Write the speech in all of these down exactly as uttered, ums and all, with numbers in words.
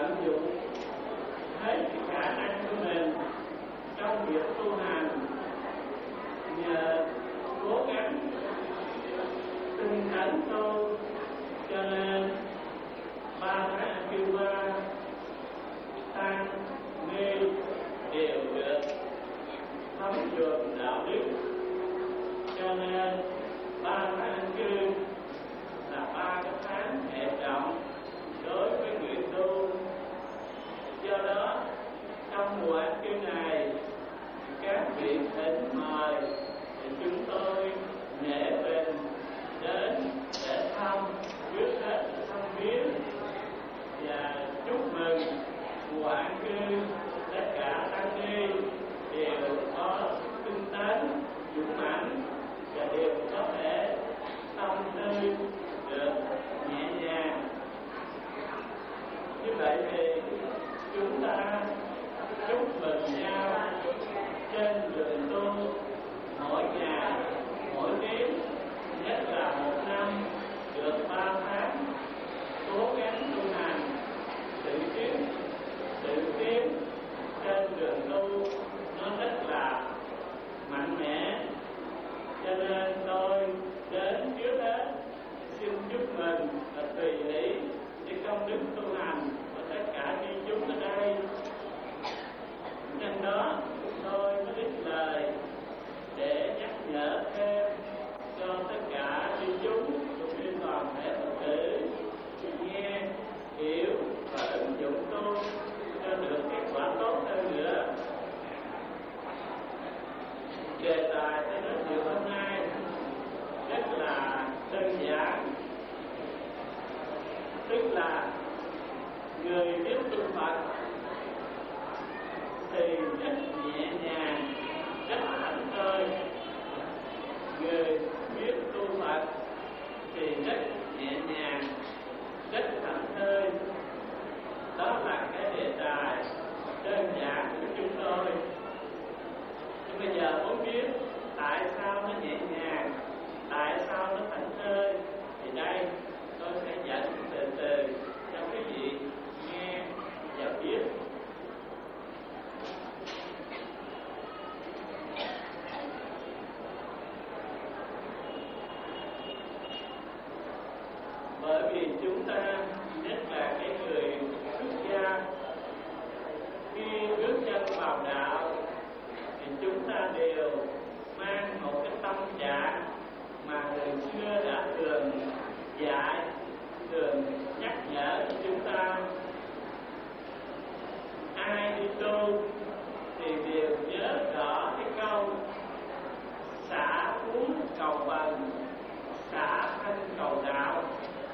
tận dụng hết khả năng của mình trong việc tu hành, nhờ cố gắng tinh tấn tu, cho nên ba tháng kêu qua tăng ni đều được thấm nhuần đạo đức. Cho nên ba tháng cư là ba cái tháng hệ trọng đối với người tu. Do đó trong mùa an cư này, các vị thỉnh mời thì chúng tôi nể tình đến để thăm, trước hết thăm viếng và chúc mừng mùa an cư. Tất cả tăng ni đều có tinh tấn dũng mãnh và đều có thể tâm tư được nhẹ nhàng. Như vậy thì chúng ta chúc mừng nhau trên đường tu mỗi ngày, mỗi tiếng, nhất là một năm được ba tháng, cố gắng tu hành, tự tiến, tự tiến trên đường tu nó rất là mạnh mẽ. Cho nên tôi đến trước hết xin chúc mừng và tùy ý cái công đức tu hành của tất cả chư chúng ở đây. Nhân đó tôi có ít lời để nhắc nhở thêm cho tất cả chư chúng cũng như toàn thể Phật tử nghe, hiểu và ứng dụng tu cho được kết quả tốt hơn nữa. Đề tài tôi nói chuyện hôm nay rất là đơn giản, tức là người biết tu Phật thì rất nhẹ nhàng, rất thảnh thơi. Người biết tu Phật thì rất nhẹ nhàng, rất thảnh thơi. Đó là cái đề tài đơn giản của chúng tôi. Nhưng bây giờ muốn biết tại sao nó nhẹ nhàng, tại sao nó thảnh thơi, thì đây tôi sẽ dẫn từ từ cho quý vị nghe và biết. Bởi vì chúng ta, nhất là cái người xuất gia, khi bước chân vào đạo thì chúng ta đều mang một cái tâm trạng mà người xưa đã thường dạy, thường nhắc nhở cho chúng ta. Ai đi tu thì đều nhớ rõ cái câu xả phú cầu bần, xả thân cầu đạo.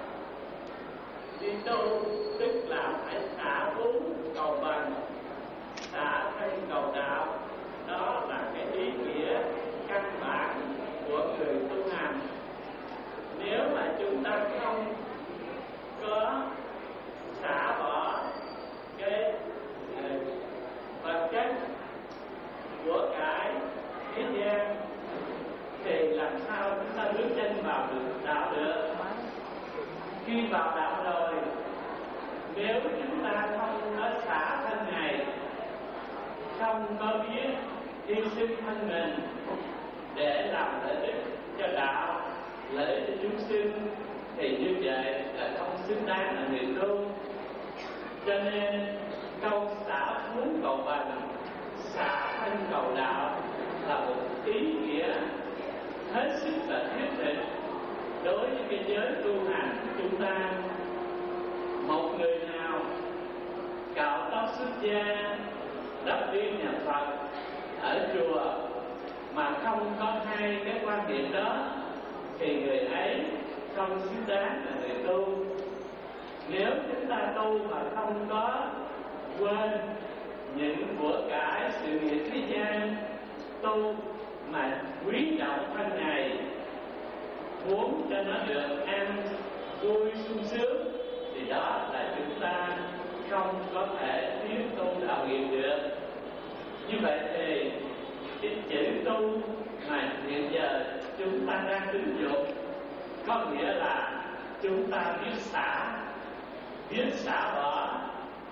Đi tu tức là phải xả phú cầu bần, xả thân cầu đạo. Đó là cái ý nghĩa căn bản của người tu hành. Nếu mà chúng ta không có xả bỏ cái vật chất của cái thế gian thì làm sao chúng ta bước chân vào được đạo được? Khi vào đạo rồi, nếu chúng ta không có xả thân này, không có biết hy sinh thân mình để làm lợi ích cho đạo, lợi ích cho chúng sinh, thì như vậy là không xứng đáng là người tu. Cho nên câu xả phú cầu bần, xả thân cầu đạo là một ý nghĩa hết sức là thiết thực đối với cái giới tu hành của chúng ta. Một người nào cạo tóc xuất gia, đắp viên nhà Phật ở chùa mà không có hai cái quan điểm đó thì người ấy không xứng đáng là người tu. Nếu chúng ta tu mà không có quên những của cải sự nghiệp thế gian, tu mà quý trọng thân này, muốn cho nó được an vui sung sướng, thì đó là chúng ta không có thể tiếp tu đạo nghiệp được. Như vậy thì cái chữ tu mà hiện giờ chúng ta đang ứng dụng có nghĩa là chúng ta biết xả, biết xả bỏ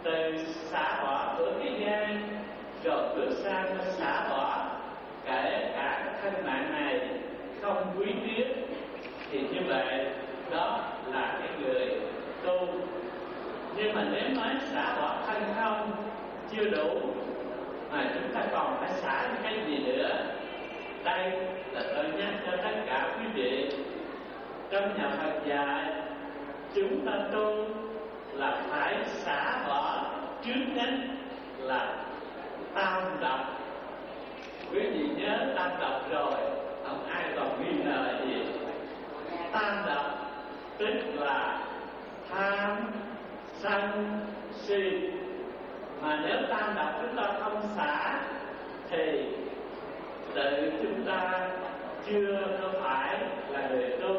từ xả bỏ của thế gian rồi bước sang xả bỏ kể cả cái thân mạng này không quý tiếc, thì như vậy đó là cái người tu. Nhưng mà nếu nói xả bỏ thân không chưa đủ, mà chúng ta còn phải xả những cái gì nữa. Đây là tôi nhắc cho tất cả quý vị, trong nhà Phật dạy chúng ta tu là phải xả bỏ trước nhất là tam độc. Quý vị nhớ tam độc rồi, không ai còn nghi ngờ gì. Tam độc tức là tham, sân, si. Mà nếu tam độc chúng ta không xả thì tự chúng ta chưa có phải là người tu.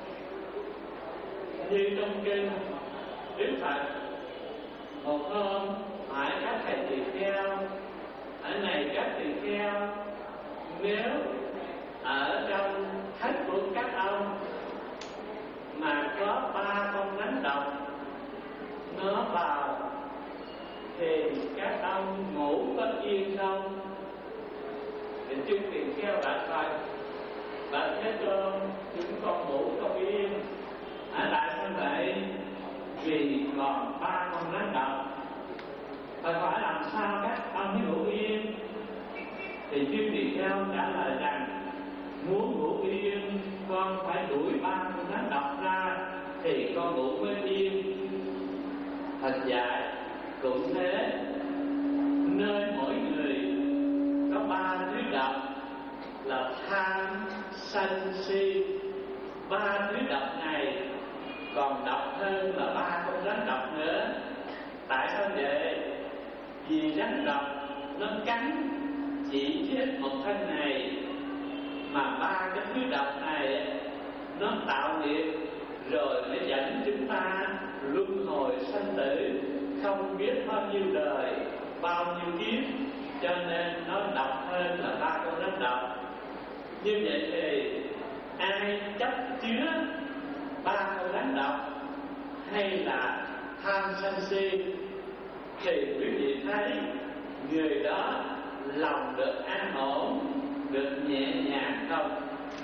Như trong kinh Đức Phật một hôm hỏi các thầy tỳ kheo: ở này các tỳ kheo, nếu ở trong thất của các ông mà có ba con rắn độc nó vào thì các ông ngủ có yên không? Thì chư tỳ kheo đã Phật: Bạch Thế Tôn, chúng con ngủ không yên. Ở tại sao vậy? Vì còn ba con rắn độc. Phải hỏi làm sao các ông mới ngủ yên? Thì chư tỳ kheo trả lời rằng: muốn ngủ yên, con phải đuổi ba con rắn độc ra thì con ngủ mới yên. Thật dạy cũng thế, nơi mỗi người có ba thứ độc là tham, sân, si. Ba thứ độc này còn độc hơn là ba con rắn độc nữa. Tại sao vậy? Vì rắn độc nó cắn chỉ chết một thân này, mà ba cái thứ độc này nó tạo nghiệp rồi nó dẫn chúng ta luân hồi sanh tử không biết bao nhiêu đời, bao nhiêu kiếp, cho nên nó độc hơn là ba con rắn độc. Như vậy thì ai chấp chứa ba con rắn độc hay là tham sân si thì quý vị thấy người đó lòng được an ổn, được nhẹ nhàng không?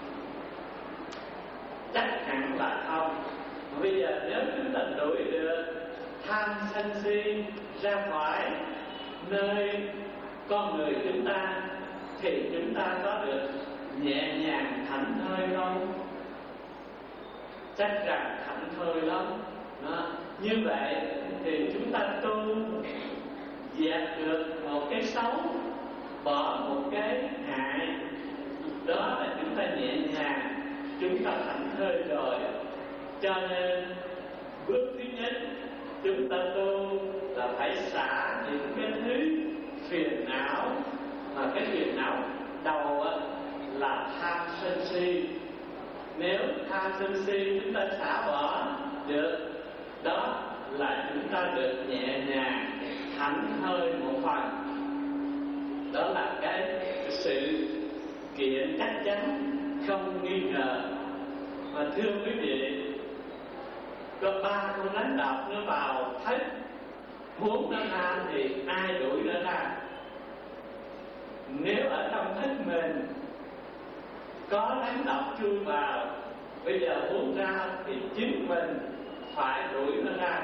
Chắc hẳn là không. Bây giờ nếu chúng ta đuổi được tham sân si ra khỏi nơi con người chúng ta thì chúng ta có được nhẹ nhàng thảnh thơi không? Chắc rằng thảnh thơi lắm. Đó. Như vậy thì chúng ta tu dẹp được một cái xấu, bỏ một cái hại, đó là chúng ta nhẹ nhàng, chúng ta thảnh thơi rồi. Cho nên bước thứ nhất chúng ta tu là phải xả những cái thứ phiền não. Mà cái phiền não đầu là tham sân si. Nếu tham sân si chúng ta xả bỏ được, đó là chúng ta được nhẹ nhàng thảnh thơi một phần. Đó là cái sự kiện chắc chắn không nghi ngờ. Mà thưa quý vị, có ba con rắn độc nó vào thất, muốn nó ra thì ai đuổi nó ra? Nếu ở trong thất mình có rắn độc chui vào, bây giờ muốn ra thì chính mình phải đuổi nó ra.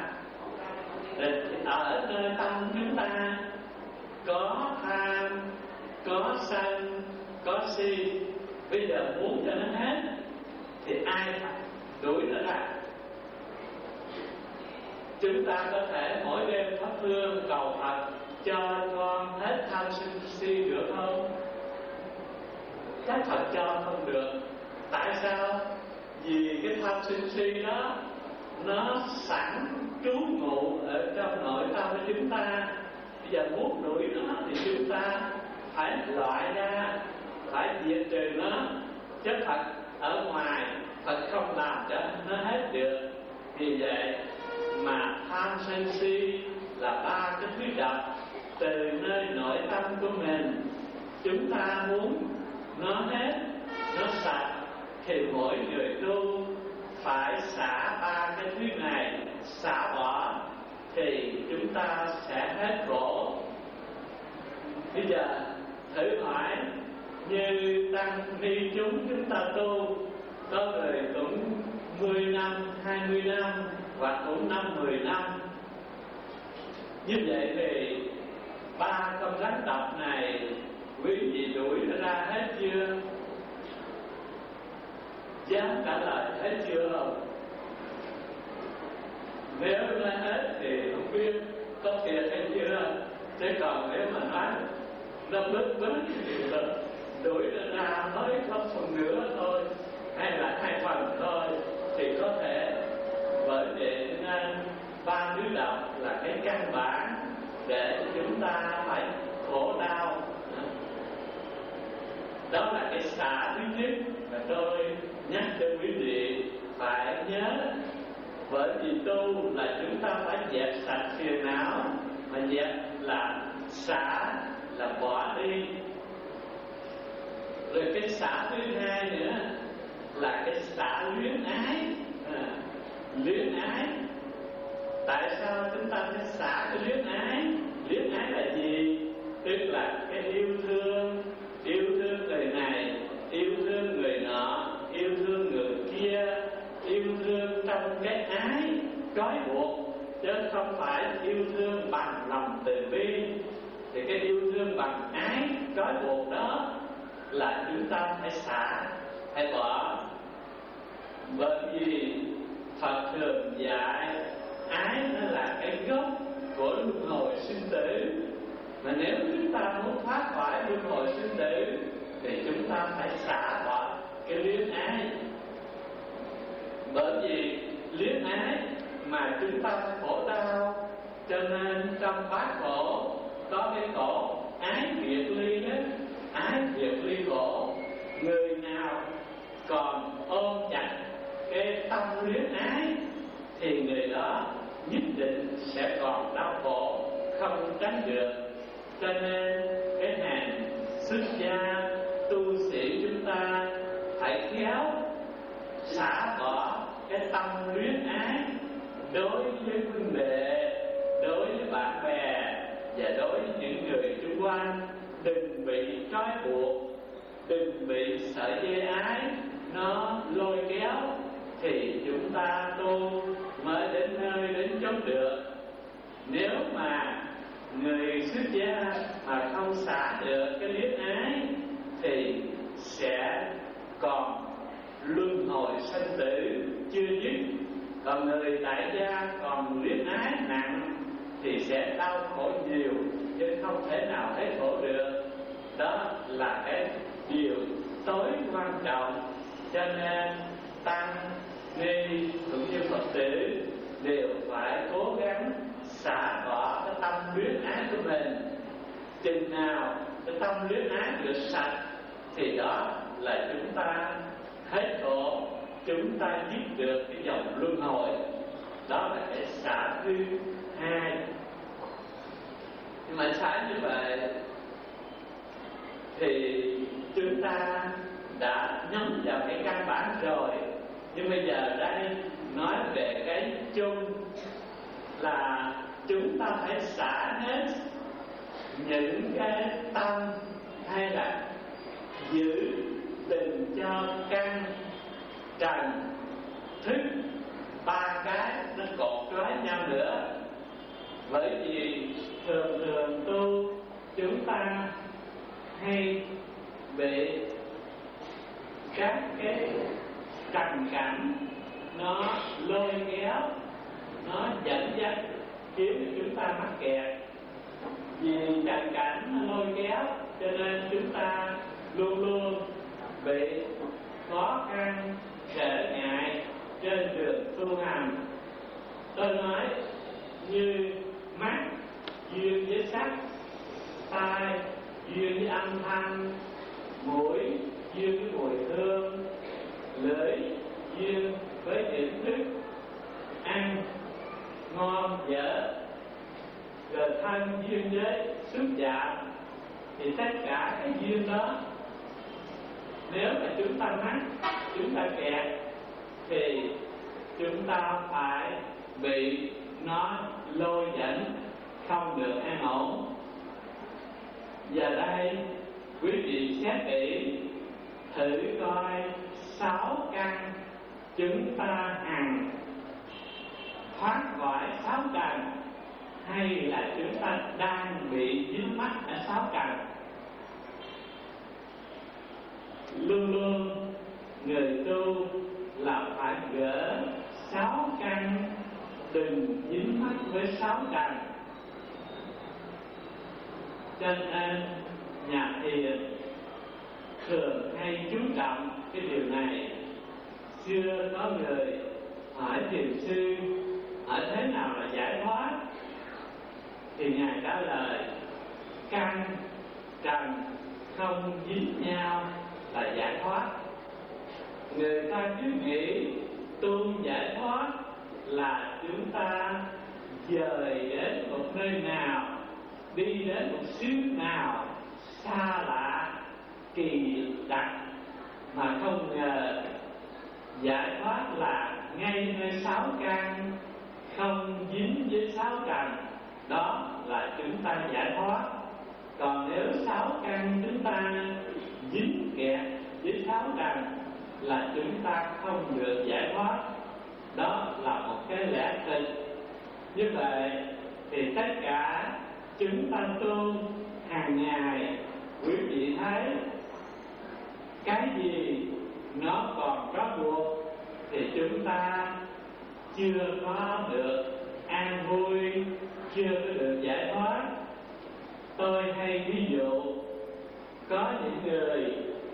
Ở nơi tâm chúng ta có tham, có sân, có si, bây giờ muốn cho nó hết thì ai đuổi nó ra? Chúng ta có thể mỗi đêm thắp hương cầu Phật cho con hết tham sân si được không? Chắc Phật cho không được. Tại sao? Vì cái tham sân si đó nó sẵn trú ngụ ở trong nội tâm của chúng ta. Bây giờ muốn đuổi nó thì chúng ta phải loại ra, phải diệt trừ nó. Chứ Phật ở ngoài Phật không làm cho nó hết được. Vì vậy mà tham sân si là ba cái thứ độc từ nơi nội tâm của mình. Chúng ta muốn nó hết, nó sạch thì mỗi người tu phải xả ba cái thứ này, xả bỏ thì chúng ta sẽ hết khổ. Bây giờ thử hỏi, như tăng ni chúng chúng ta tu, có người cũng mười năm, hai mươi năm, hoặc cũng năm, mười năm. Như vậy thì ba công tác tập này quý vị đuổi nó ra hết chưa? Dám trả lời hết chưa không? Nếu nó hết thì không biết có thiệt hay chưa. Chứ còn nếu mà nói nó bớt bớt thì là đuổi nó ra mới có phần nữa thôi, hay là hai phần thôi, thì có thể. Bởi vậy nên ba thứ độc là cái căn bản để chúng ta phải khổ đau. Đó là cái xả thứ nhất mà tôi nhắc cho quý vị phải nhớ. Bởi vì tu là chúng ta phải dẹp sạch phiền não, mà dẹp là xả, là bỏ đi. Rồi cái xả thứ hai nữa là cái xả luyến ái. à, Luyến ái. Tại sao chúng ta phải xả cái luyến ái? Luyến ái là gì? Tức là cái yêu thương. Yêu thương người này, yêu thương người nọ, yêu thương người kia, yêu thương trong cái ái trói buộc, chứ không phải yêu thương bằng lòng từ bi. Thì cái yêu thương bằng ái trói buộc đó là chúng ta phải xả, phải bỏ. Bởi vì Phật thường dạy ái nó là cái gốc của luân hồi sinh tử. Mà nếu chúng ta muốn thoát khỏi luân hồi sinh tử thì chúng ta phải xả bỏ cái luyến ái. Bởi vì luyến ái mà chúng ta khổ đau, cho nên trong bát khổ có cái khổ ái biệt ly đó. Ái biệt ly khổ, người nào còn ôm chặt cái tâm luyến ái thì người đó nhất định sẽ còn đau khổ, không tránh được. Cho nên cái hàng xuất gia tu sĩ chúng ta phải khéo xả bỏ cái tâm luyến ái đối với huynh đệ, đối với bạn bè và đối với những người xung quanh. Đừng bị trói buộc, đừng bị sợi dây ái nó lôi kéo, thì chúng ta tu mới đến nơi đến chốn được. Nếu mà người xuất gia mà không xả được cái luyến ái thì sẽ còn luân hồi sanh tử chưa dứt. Còn người tại gia còn luyến ái nặng thì sẽ đau khổ nhiều, chứ không thể nào thấy khổ được. Đó là cái điều tối quan trọng. Cho nên tăng ni cũng như Phật tử đều phải cố gắng xả bỏ cái tâm luyến ái của mình. Chừng nào cái tâm luyến ái được sạch thì đó là chúng ta hết khổ, chúng ta giết được cái dòng luân hồi. Đó là cái xả thứ hai. Nhưng mà xả như vậy thì chúng ta đã nhắm vào cái căn bản rồi. Nhưng bây giờ đây nói về cái chung là chúng ta phải xả hết những cái tâm hay là giữ đừng cho căn trần thức ba cái nó cột trói nhau nữa. Bởi vì thường thường tu chúng ta hay bị các cái trần cảnh nó lôi kéo, nó dẫn dắt khiến chúng ta mắc kẹt. Vì trần cảnh nó lôi kéo cho nên chúng ta luôn luôn bị khó khăn, trở ngại trên đường tu hành. Tôi nói như mắt duyên với sắc, tai duyên với âm thanh, mũi duyên với mùi hương, lưỡi duyên với nhận thức, ăn ngon dở, rồi thân duyên với xúc chạm. Thì tất cả cái duyên đó, nếu mà chúng ta mắc, chúng ta kẹt thì chúng ta phải bị nó lôi dẫn không được an ổn. Giờ đây quý vị xét kỹ thử coi sáu căn chúng ta hằng thoát khỏi sáu căn, hay là chúng ta đang bị dính mắc ở sáu căn. Luôn luôn người tu là phải gỡ sáu căn, đừng dính mắc với sáu căn. Cho nên nhà thiền thường hay chú trọng cái điều này. Xưa có người hỏi thiền sư hỏi thế nào là giải thoát, thì ngài trả lời căn trần không dính nhau là giải thoát. Người ta cứ nghĩ tu giải thoát là chúng ta dời đến một nơi nào, đi đến một xứ nào xa lạ kỳ đặc, mà không ngờ giải thoát là ngay nơi sáu căn không dính với sáu trần, đó là chúng ta giải thoát. Còn nếu sáu căn chúng ta dính kẹt với sáu trần là chúng ta không được giải thoát. Đó là một cái lẽ thực. Như vậy thì tất cả chúng ta tu hàng ngày, quý vị thấy cái gì nó còn có buộc thì chúng ta chưa có được an vui, chưa có được giải thoát. Tôi hay ví dụ có những người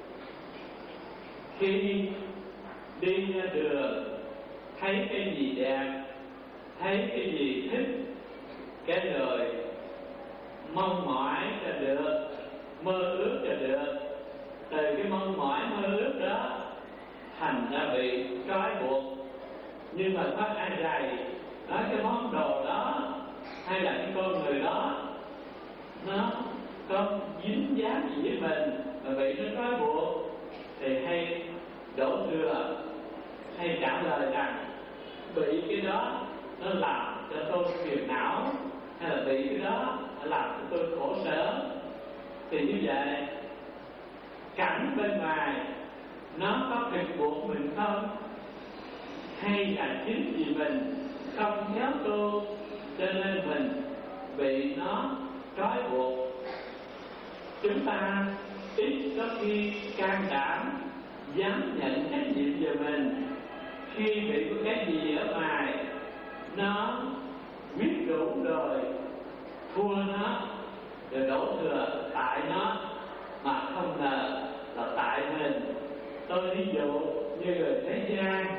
khi đi ra đường thấy cái gì đẹp, thấy cái gì thích, cái rồi mong mỏi cho được, mơ ước cho được. Từ cái mong mỏi mơ ước đó thành ra bị trói buộc. Nhưng mà có ai rầy nói cái món đồ đó hay là cái con người đó nó có dính dáng gì với mình mà bị nó trói buộc, thì hay đổ thừa, hay trả lời rằng bị cái đó nó làm cho tôi phiền não, hay là bị cái đó nó làm cho tôi khổ sở. Thì như vậy cảnh bên ngoài nó có thực buộc mình không, hay là chính vì mình không khéo tu cho nên mình bị nó trói buộc? Chúng ta ít có khi can đảm dám nhận trách nhiệm về mình. Khi bị có cái gì ở ngoài nó quyết đủ rồi, thua nó rồi đổ thừa tại nó, mà không ngờ là tại mình. Tôi ví dụ như người thế gian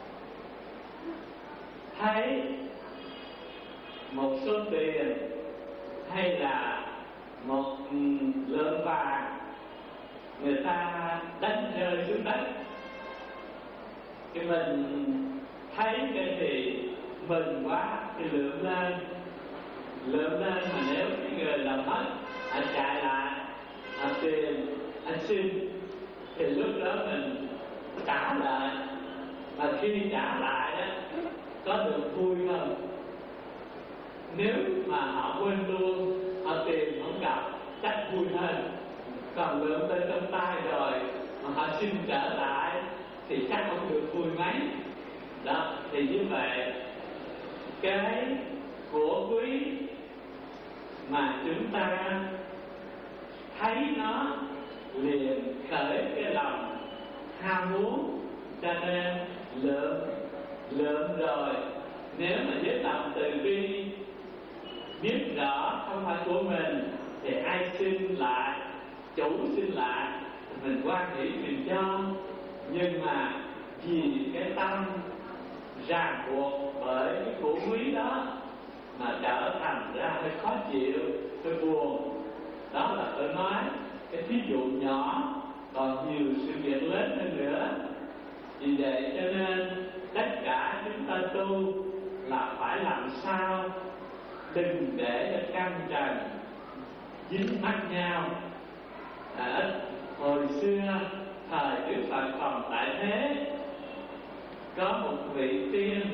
thấy một số tiền hay là một lượng vàng người ta đánh rơi xuống đất, thì mình thấy cái gì mừng quá thì lượm lên lượm lên mà nếu cái người làm mất anh chạy lại anh tiền anh xin, thì lúc đó mình trả lại. Mà khi trả lại đó có được vui không? Nếu mà họ quên luôn, họ tìm không gặp chắc vui hơn. Còn lượm lên trong tay rồi mà họ xin trở lại thì chắc không được vui mấy. Đó, thì như vậy cái của quý mà chúng ta thấy nó liền khởi cái lòng ham muốn, cho nên lượm lượm rồi. Nếu mà với lòng từ bi biết rõ không phải của mình thì ai xin lại, chủ xin lại, mình quan nghĩ mình cho. Nhưng mà vì cái tâm ràng buộc bởi cái của quý đó mà trở thành ra hơi khó chịu, hơi buồn. Đó là tôi nói cái thí dụ nhỏ, còn nhiều sự việc lớn hơn nữa. Vì vậy cho nên tất cả chúng ta tu là phải làm sao đừng để cho căn trần dính mắc nhau. À, hồi xưa thời Đức Phật còn tại thế, có một vị tiên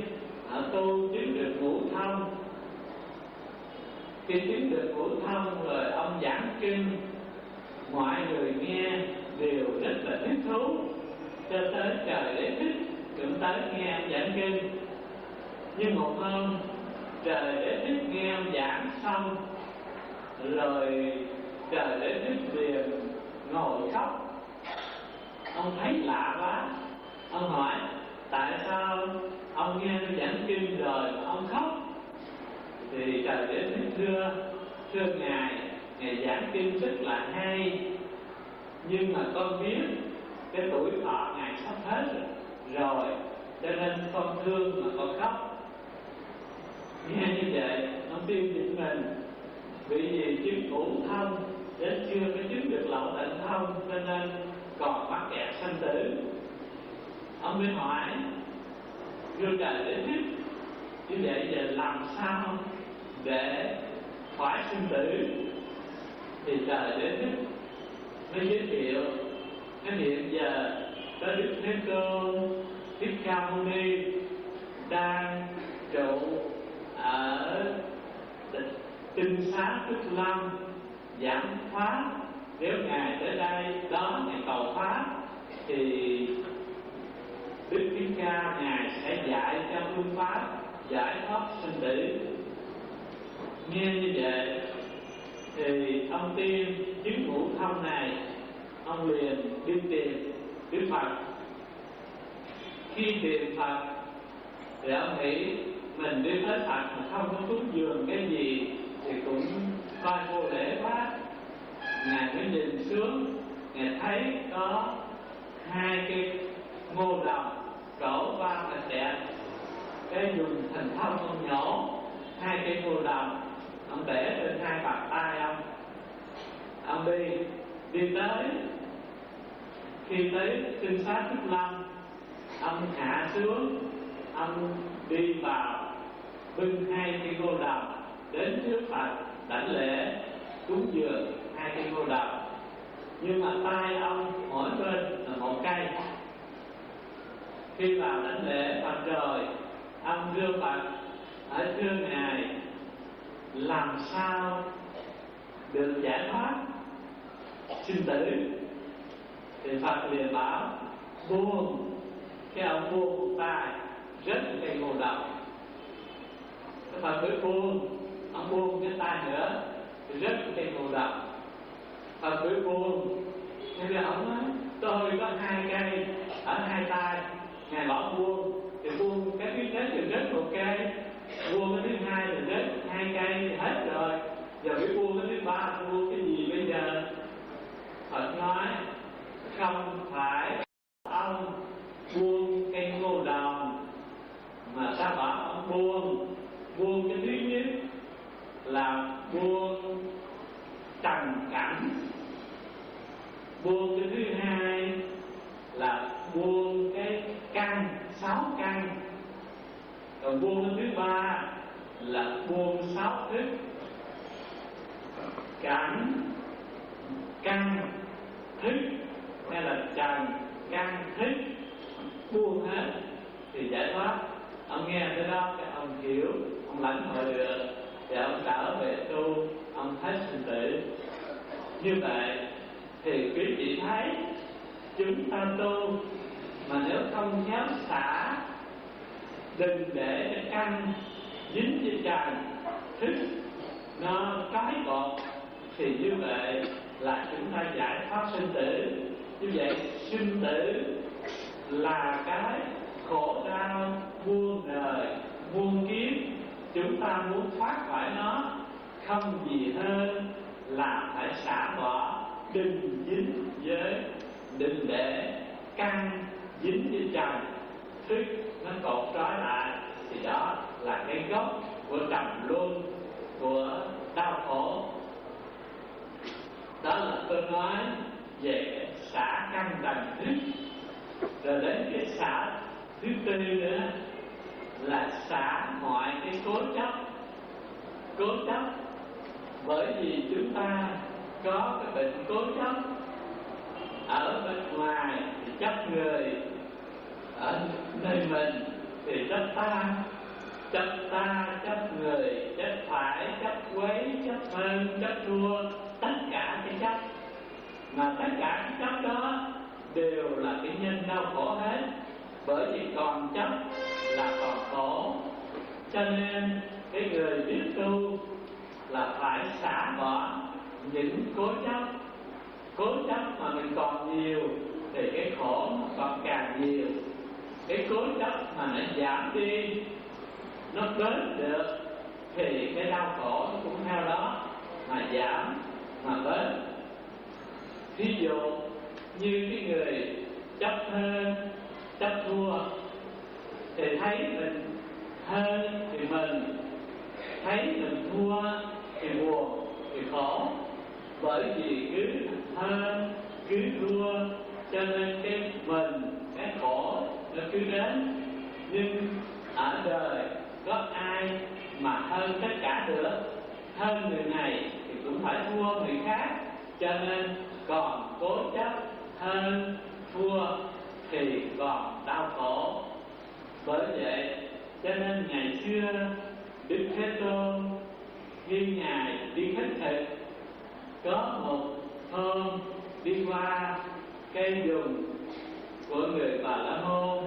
họ tu chứng được ngũ thông. Khi chứng được ngũ thông rồi ông giảng kinh, mọi người nghe đều rất là thích thú, cho tới trời Đế Thích cũng tới nghe ông giảng kinh. Nhưng một hôm trời Đế Thích nghe ông giảng xong rồi trời Đế Thích liền ngồi khóc. Ông thấy lạ quá, ông hỏi tại sao ông nghe tôi giảng kinh rồi mà ông khóc? Thì trời Đế Thích thưa thưa ngài, ngài giảng kinh rất là hay, nhưng mà con biết cái tuổi thọ ngài sắp hết rồi, cho nên con thương mà con khóc. Nghe như vậy ông tiêu diệt mình, vì vì chứng ngũ thông đến chưa có chứng được lậu tịnh thông, cho nên còn mắc kẹt sanh tử. Ông mới hỏi thưa trời Đế Thích, như vậy giờ làm sao để khỏi sinh tử? Thì trời Đế Thích mới giới thiệu cái hiện giờ có Đức Thế Tôn Thích Ca Mâu Ni đang trụ ở Tinh Xá Tức Lâm giảng pháp. Nếu ngài tới đây đó ngài cầu pháp thì Đức Thích Ca ngài sẽ dạy cho phương pháp giải thoát sinh tử. Nghe như vậy thì ông tiên chứng ngũ thông này, ông liền đi tìm Đức Phật. Khi tìm Phật thì ông nghĩ mình đi tới Phật mà không có cúng dường cái gì thì cũng coi vô lễ quá. Ngài mới nhìn xuống, ngài thấy có hai cái ngô đồng trổ qua thật đẹp, cái dùng thành thông ông nhổ hai cây ngô đồng, ông để trên hai bàn tay ông. Ông đi đi tới, khi tới Tinh Xá Tức Lâm, ông hạ xuống, ông đi vào bưng hai cây ngô đồng đến trước Phật đảnh lễ cúng dường hai cây ngô đồng. Nhưng mà tay ông mỗi bên là một cây. Khi vào đảnh lễ Phật rồi, ông thưa Phật, ở thưa ngài, làm sao được giải thoát sinh tử? Thì Phật liền bảo buông. Cái ông buông một tay rớt cây ngô đồng. Cái Phật mới buông, ông buông cái tay nữa rớt cây ngô đồng. Phật mới buông. Thế là ông nói tôi có hai cây ở hai tay, ngài bảo buông thì buông cái thứ nhất thì rớt một cây, buông cái thứ hai thì rớt hai cây thì hết rồi, giờ mới buông cái thứ ba, buông cái gì bây giờ? Phật nói không phải ông buông cây ngô đồng, mà ta bảo ông buông buông cái thứ nhất là buông trần cảnh, buông cái thứ hai là buông cái căn sáu căn, còn buông cái thứ ba là buông sáu thức. Cảnh, căn, thức hay là trần căn thức buông hết thì giải thoát. Ông nghe tới đó cái ông hiểu, ông lãnh hội được thì ông trở về tu, ông hết sinh tử. Như vậy thì quý vị thấy chúng ta tu mà nếu không khéo xả, đừng để cái căn dính với trần thức nó trói cột, thì như vậy là chúng ta giải thoát sinh tử. Như vậy sinh tử là cái khổ đau muôn đời muôn kiếp, chúng ta muốn thoát khỏi nó không gì hơn là phải xả bỏ, đừng dính với, đừng để căn dính với trần thức nó cột trói lại, thì đó là cái gốc của trầm luân, của đau khổ. Đó là tôi nói về xả căn trần thức. Rồi đến cái xả thứ tư nữa là xả mọi cái cố chấp. Cố chấp bởi vì chúng ta có cái bệnh cố chấp. Ở bên ngoài thì chấp người, ở nơi mình thì chấp ta, chấp ta, chấp người, chấp phải, chấp quấy, chấp hơn, chấp thua, tất cả cái chấp. Mà tất cả cái chấp đó đều là cái nhân đau khổ hết. Bởi vì còn chấp là còn khổ. Cho nên cái người biết tu là phải xả bỏ những cố chấp. Cố chấp mà mình còn nhiều thì cái khổ nó còn càng nhiều. Cái cố chấp mà nó giảm đi, nó bớt được, thì cái đau khổ nó cũng theo đó mà giảm, mà bớt. Ví dụ như cái người chấp hơn, chấp thua thì thấy mình hơn thì mình, thấy mình thua thì buồn, thì khổ. Bởi vì cứ hơn, cứ thua, cho nên cái mình, cái khổ nó cứ đến. Nhưng ở đời có ai mà hơn tất cả được? Hơn người này thì cũng phải thua người khác. Cho nên còn cố chấp hơn, thua thì còn đau khổ. Bởi vậy cho nên ngày xưa Đức Thế Tôn khi Ngài đi khất thực, có một hôm đi qua cây vườn của người Bà La Môn,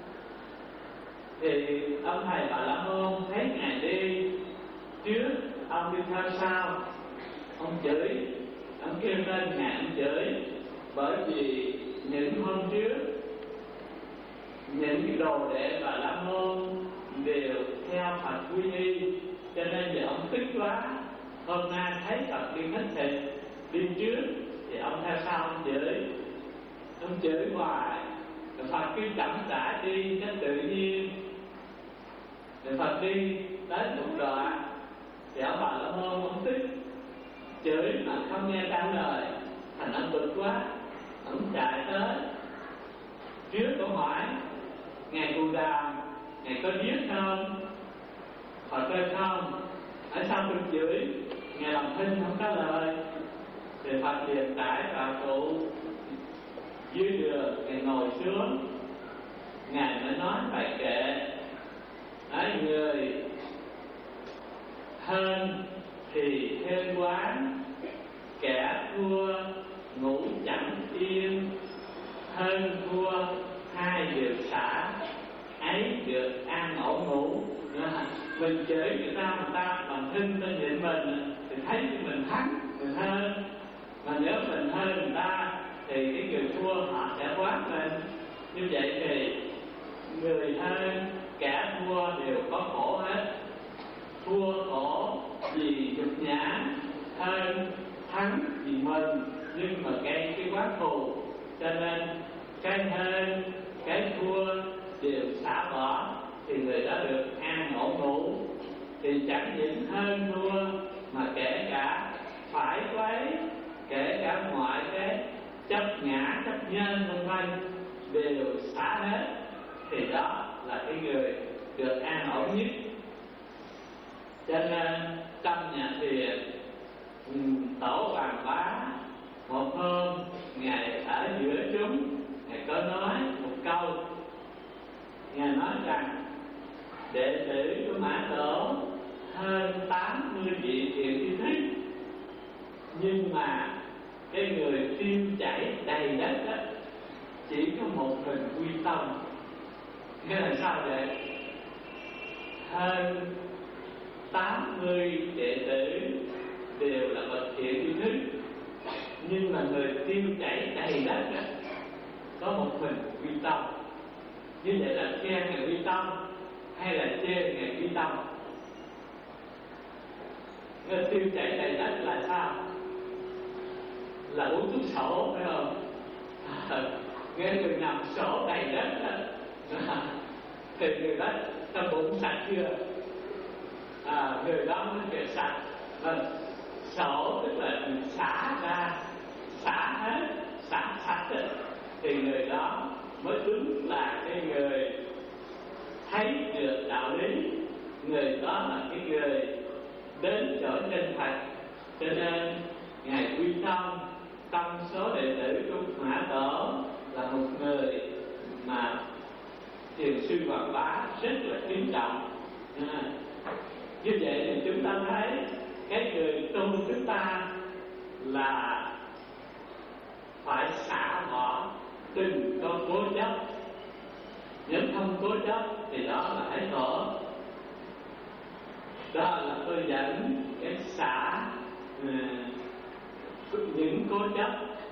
thì ông thầy Bà La Môn thấy Ngài đi trước, ông đi theo sau, ông chửi, ông kêu lên Ngài, ông chửi. Bởi vì những hôm trước những cái đồ đệ Bà La Môn đều theo Phật quy y, cho nên giờ ông tức quá. Hôm nay thấy Phật đi khất thực đi trước thì ông theo sau ông chửi, ông chửi hoài. Rồi Phật cứ chậm rãi đi cho tự nhiên. Rồi Phật đi đến một đoạn thì ông Bà La Môn ông tức, chửi mà không nghe trả lời, thành ông bực quá, ông chạy tới trước câu hỏi: Ngài Cù Đàm, Ngài có biết không? Phật ơi không. Ở sao tôi chửi? Ngài làm thinh không có lời. Thì Phật liền tải vào trụ dưới đường, Ngài ngồi xuống, Ngài mới nói bài kệ: ấy người hơn thì thêm quán, kẻ thua ngủ chẳng yên. Hơn thua hai điều xả, ấy được an ổn ngủ. Mình chửi người ta, người ta bằng thinh ta nhịn mình thì thấy mình thắng, mình hơn. Mà nếu mình hơn người ta thì cái người thua họ sẽ quát mình. Như vậy thì người hơn, kẻ thua đều có khổ hết. Thua khổ vì nhục nhã, hơn thắng vì mình, nhưng mà gây cái quán thù. Cho nên cái hơn, cái thua đều xả bỏ thì người đó được an ổn ngủ. Thì chẳng những hơn thua mà kể cả phải quấy, kể cả mọi cái chấp ngã, chấp nhân vân vân đều xả hết, thì đó là cái người được an ổn nhất. Cho nên trong nhà thiền, Tổ Hoàng Bá một hôm Ngài ở giữa chúng, Ngài có nói một câu. Ngài nói rằng đệ tử của Mã Tổ hơn tám mươi vị thiện tri thức, nhưng mà cái người tiêu chảy đầy đất đó chỉ có một mình Quy Tông. Nghĩa là sao vậy? Hơn tám mươi đệ tử đều là bậc thiện tri thức, nhưng mà người tiêu chảy đầy đất đó có một mình Quy Tông. Như vậy là khen Ngài Quy Tông hay là chê Ngài Quy Tông? Người tiêu chảy đầy đất là sao? Là uống thuốc sổ phải không? À, nghe người nằm sổ đầy đất đó, thì người đó ta bụng sạch chưa? À, người đó mới kêu sạch. Và sổ tức là xả ra, xả hết, xả sạch ấy, thì người đó mới đúng là cái người thấy được đạo lý. Người đó là cái người đến chỗ chân thật. Cho nên Ngài Quy Tông trong số đệ tử của Mã Tổ là một người mà thiền sư Hoàng Bá rất là kính trọng. À, như vậy thì chúng ta thấy cái người tu chúng ta là phải xả bỏ, đừng có cố chấp. Nếu không cố chấp thì đó là cái khổ. Đó là tôi dẫn cái xả uh, những cố chấp.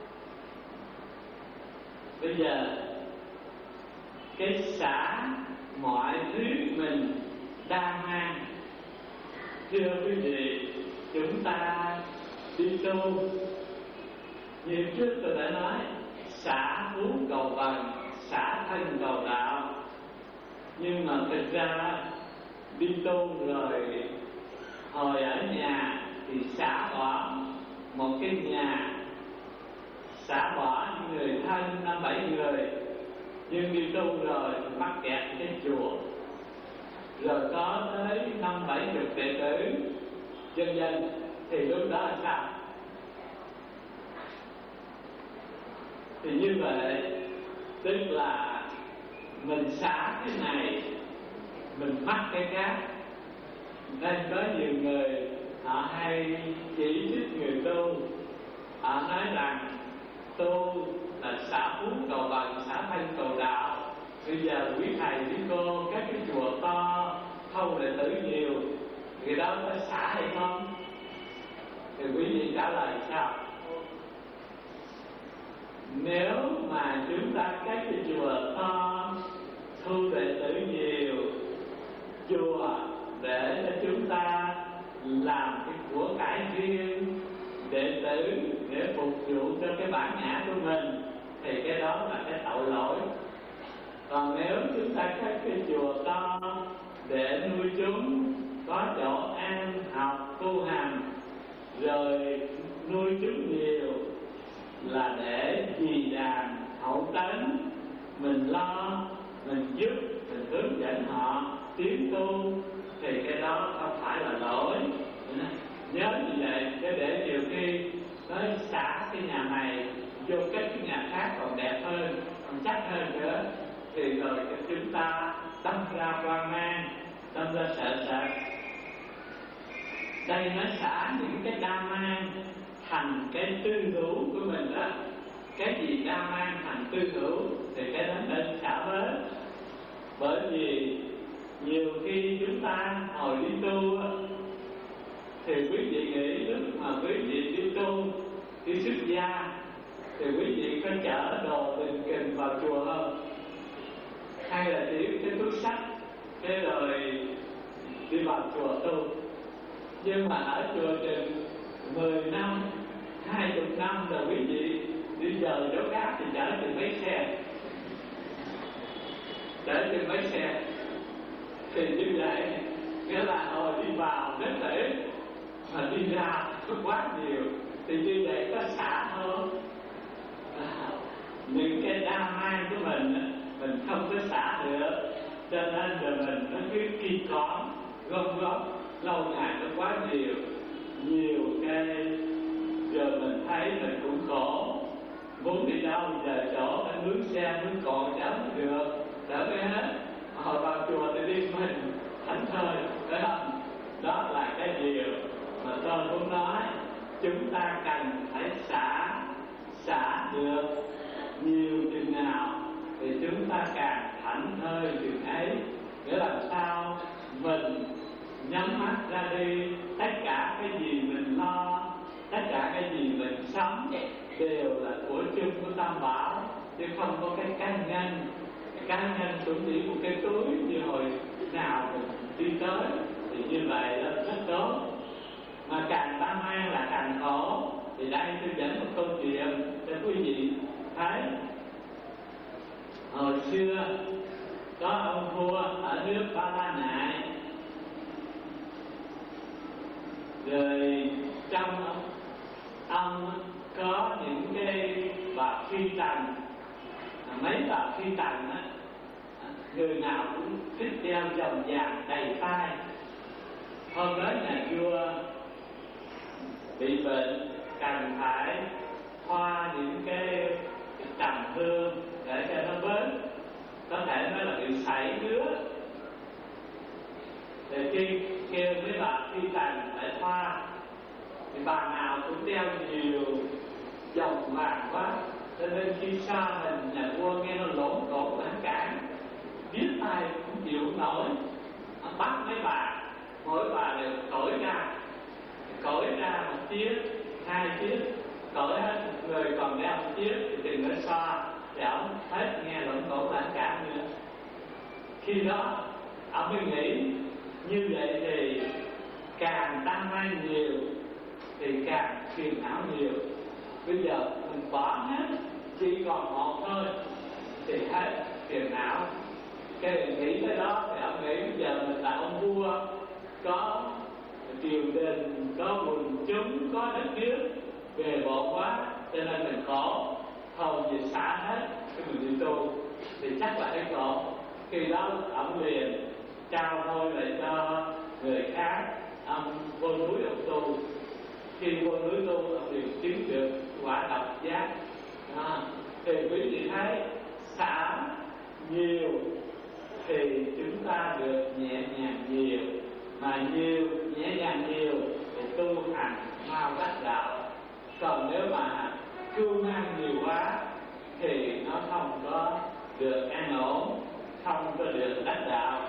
Bây giờ cái xả mọi thứ mình đang mang. Thưa quý vị, chúng ta đi tu như trước tôi đã nói, xả phú cầu bằng, xả thân cầu đạo. Nhưng mà thực ra đi tu rồi hồi ở nhà thì xả bỏ một cái nhà, xả bỏ những người thân năm bảy người. Nhưng đi tu rồi mắc kẹt cái chùa, rồi có tới năm bảy chục đệ tử dân dân, thì lúc đó là sao? Thì như vậy tức là mình xả cái này, mình mắc cái khác. Nên có nhiều người họ hay chỉ trích người tu. Họ nói rằng tu là xả phú cầu bằng, xả thân cầu đạo. Bây giờ quý thầy quý cô các cái chùa to không đệ tử nhiều thì đó có xả hay không? Thì quý vị trả lời sao? Nếu mà chúng ta các cái chùa to thu đệ tử nhiều, chùa để cho chúng ta làm cái của cải riêng, đệ tử để phục vụ cho cái bản ngã của mình, thì cái đó là cái tội lỗi. Còn nếu chúng ta các cái chùa to để nuôi chúng có chỗ ăn học tu hành, rồi nuôi chúng nhiều là để trì đàn hậu tấn, mình lo, mình giúp, mình hướng dẫn họ tiến tu, thì cái đó không phải là lỗi. Nhớ như vậy, để, để nhiều khi nói xả cái nhà này vô các cái nhà khác còn đẹp hơn, còn chắc hơn nữa, thì rồi chúng ta đâm ra hoang mang, đâm ra sợ sệt. Đây nó xả những cái đa mang thành cái tư hữu của mình đó. Cái gì đa mang thành tư hữu thì cái đó nên xả bớt. Bởi vì nhiều khi chúng ta hồi đi tu thì quý vị nghĩ lúc mà quý vị đi tu, đi xuất gia, thì quý vị có chở đồ đình kình vào chùa không? Hay là chỉ cái túi sách cái rồi đi vào chùa tu? Nhưng mà ở chùa chừng mười năm, hai chục năm rồi quý vị đi giờ chỗ khác thì chở chừng mấy xe, chở chừng mấy xe. Thì như vậy nghĩa là hồi đi vào rất là ít, mà đi ra quá nhiều, thì như vậy có xả không? À, những cái đam mang của mình mình không có xả được, cho nên rồi mình nó cứ kỳ con gom góp lâu ngày nó quá nhiều nhiều cái, giờ mình thấy mình cũng khổ, muốn đi đâu giờ chỗ phải mướn xe mướn cộ chở mới được, đỡ phải hết. Hồi vào chùa thì đi mình thảnh thơi, phải không? Đó là cái điều mà tôi muốn nói. Chúng ta cần phải xả, xả được nhiều chừng nào thì chúng ta càng thảnh thơi chừng ấy. Nghĩa làm sao mình nhắm mắt ra đi, tất cả cái gì mình lo, tất cả cái gì mình sống đều là của chung của Tam Bảo, chứ không có cái cá nhân. Cái cá nhân cũng chỉ một cái túi như hồi nào mình đi tới, thì như vậy là rất tốt. Mà càng ta mang là càng khổ. Thì đây tôi dẫn một câu chuyện cho quý vị thấy. Hồi xưa có ông vua ở nước Ba La Nại, rồi trong ông, ông có những cái bà phi tần, mấy bà phi tần á, người nào cũng thích đeo vòng vàng đầy tay. Hôm đó nhà vua bị bệnh, cần phải thoa những cái, cái trầm hương để cho nó bớt, có thể nói là bị sảy ngứa. Thì khi kêu mấy bà thi thành lại thoa, thì bà nào cũng đeo nhiều vòng vàng quá, cho nên khi xa mình nhà vua nghe nó lộn cộn lãng cản, biết tay cũng chịu không nổi. Nó bắt mấy bà, mỗi bà đều cởi ra, cởi ra một chiếc, hai chiếc, cởi hết một người còn đeo một chiếc thì chừng nó xoa, thì ông hết nghe lộn cộn lãng cản nữa. Khi đó ông mới nghĩ như vậy thì càng tăng mai nhiều thì càng phiền não nhiều. Bây giờ mình bỏ hết chỉ còn một thôi thì hết phiền não. Cái mình nghĩ tới đó thì ông nghĩ bây giờ mình là ông vua, có triều đình, có quần chúng, có đất nước bề bộn quá, cho nên mình khổ, thôi về xả hết cái mình đi tu thì chắc là hết khổ. Khi đó ông liền trao thôi lại cho người khác, ông vô núi ông tu. Khi vô núi tu ông liền chứng được quả độc giác. À, thì quý vị thấy xả nhiều thì chúng ta được nhẹ nhàng nhiều, mà nhiều nhẹ nhàng nhiều thì tu hành mau đắc đạo. Còn nếu mà cưu mang nhiều quá thì nó không có được an ổn, không có được đắc đạo.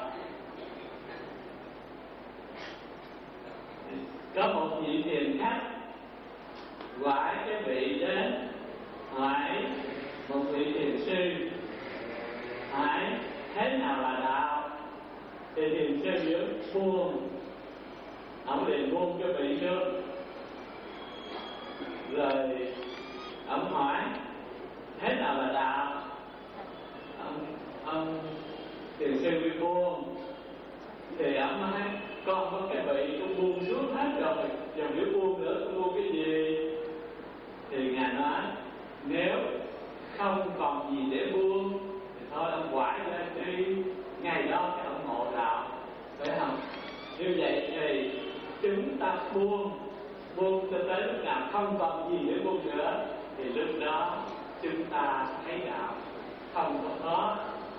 Có một vị thiền khách gọi cái vị đến hỏi một vị thiền sư, hỏi thế nào là đạo? Thì thiền sư dưỡng buông, ông liền buông cái vị trước, rồi ông hỏi thế nào là đạo? Ông, ông thiền sư bị buông, thì ông nói con có cái vị con buông xuống hết rồi, giờ nếu buông nữa con buông cái gì? Thì ngài nói nếu không còn gì để buông thì thôi ông quải lên đi, ngày đó cái ông ngộ đạo, phải không? Như vậy thì chúng ta buông buông cho tới lúc nào không còn gì để buông nữa thì lúc đó chúng ta thấy đạo, không có khó.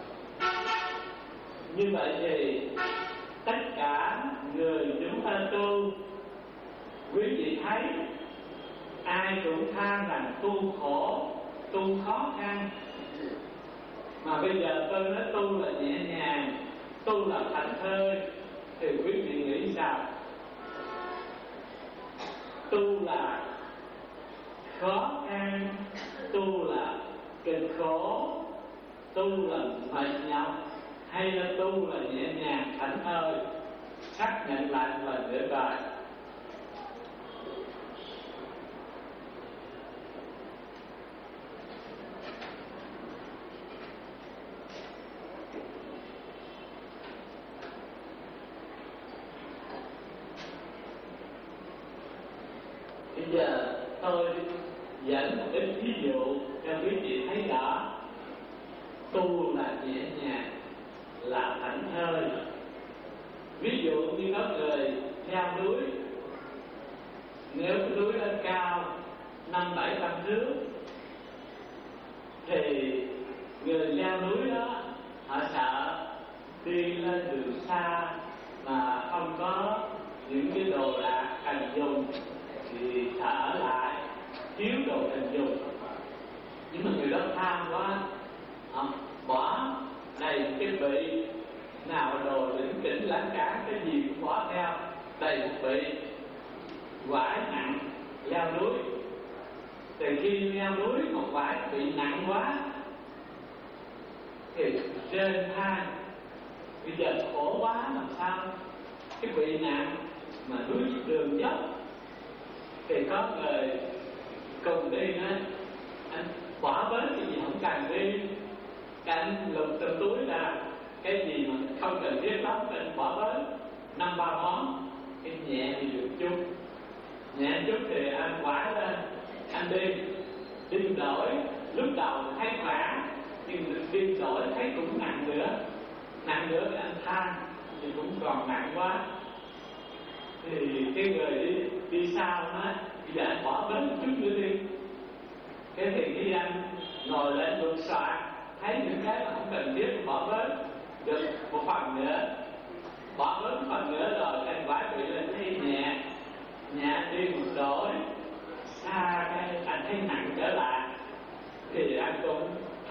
Như vậy thì tất cả người chúng ta tu, quý vị thấy ai cũng than rằng tu khổ, tu khó khăn. Mà bây giờ tôi nói tu là nhẹ nhàng, tu là thảnh thơi, thì quý vị nghĩ sao? Tu là khó khăn, tu là cực khổ, tu là mệt nhọc, hay là tu là nhẹ nhàng thảnh thơi? Xác nhận lại một lần nữa coi. Bây giờ tôi dẫn một ít ví dụ cho quý vị thấy rõ. Tu là nhẹ nhàng, là thảnh thơi. Ví dụ như có người leo núi, nếu cái núi lên cao năm bảy trăm thước thì người leo núi đó họ sợ đi lên đường xa mà không có những cái đồ đạc cần dùng thì sợ ở lại, thiếu đồ cần dùng. Nhưng mà người đó tham quá, họ bỏ đầy cái bị, nào đồ lĩnh kỉnh lãng cản cái gì cũng bỏ theo, đầy một bị, quải nặng leo núi. Thì khi leo núi một quải bị nặng quá thì trên thang, bây giờ khổ quá làm sao? Cái bị nặng mà núi đường dốc, thì có người cùng đi nói anh bỏ bớt cái gì không cần đi, cái anh lục trong túi ra cái gì mà không cần thiết lắm thì anh bỏ bớt năm ba món, cái nhẹ thì được chút, nhẹ chút thì anh quải lên, anh đi đi đổi. Lúc đầu thấy khỏe nhưng đi đổi thấy cũng nặng nữa, nặng nữa thì anh than thì cũng còn nặng quá. Thì cái người đi đi sau nói bây giờ anh bỏ bớt một chút nữa đi. Cái thì khi anh ngồi lên lục soạn thấy những cái mà không cần thiết bỏ bớt được một phần nữa, bỏ bớt một phần nữa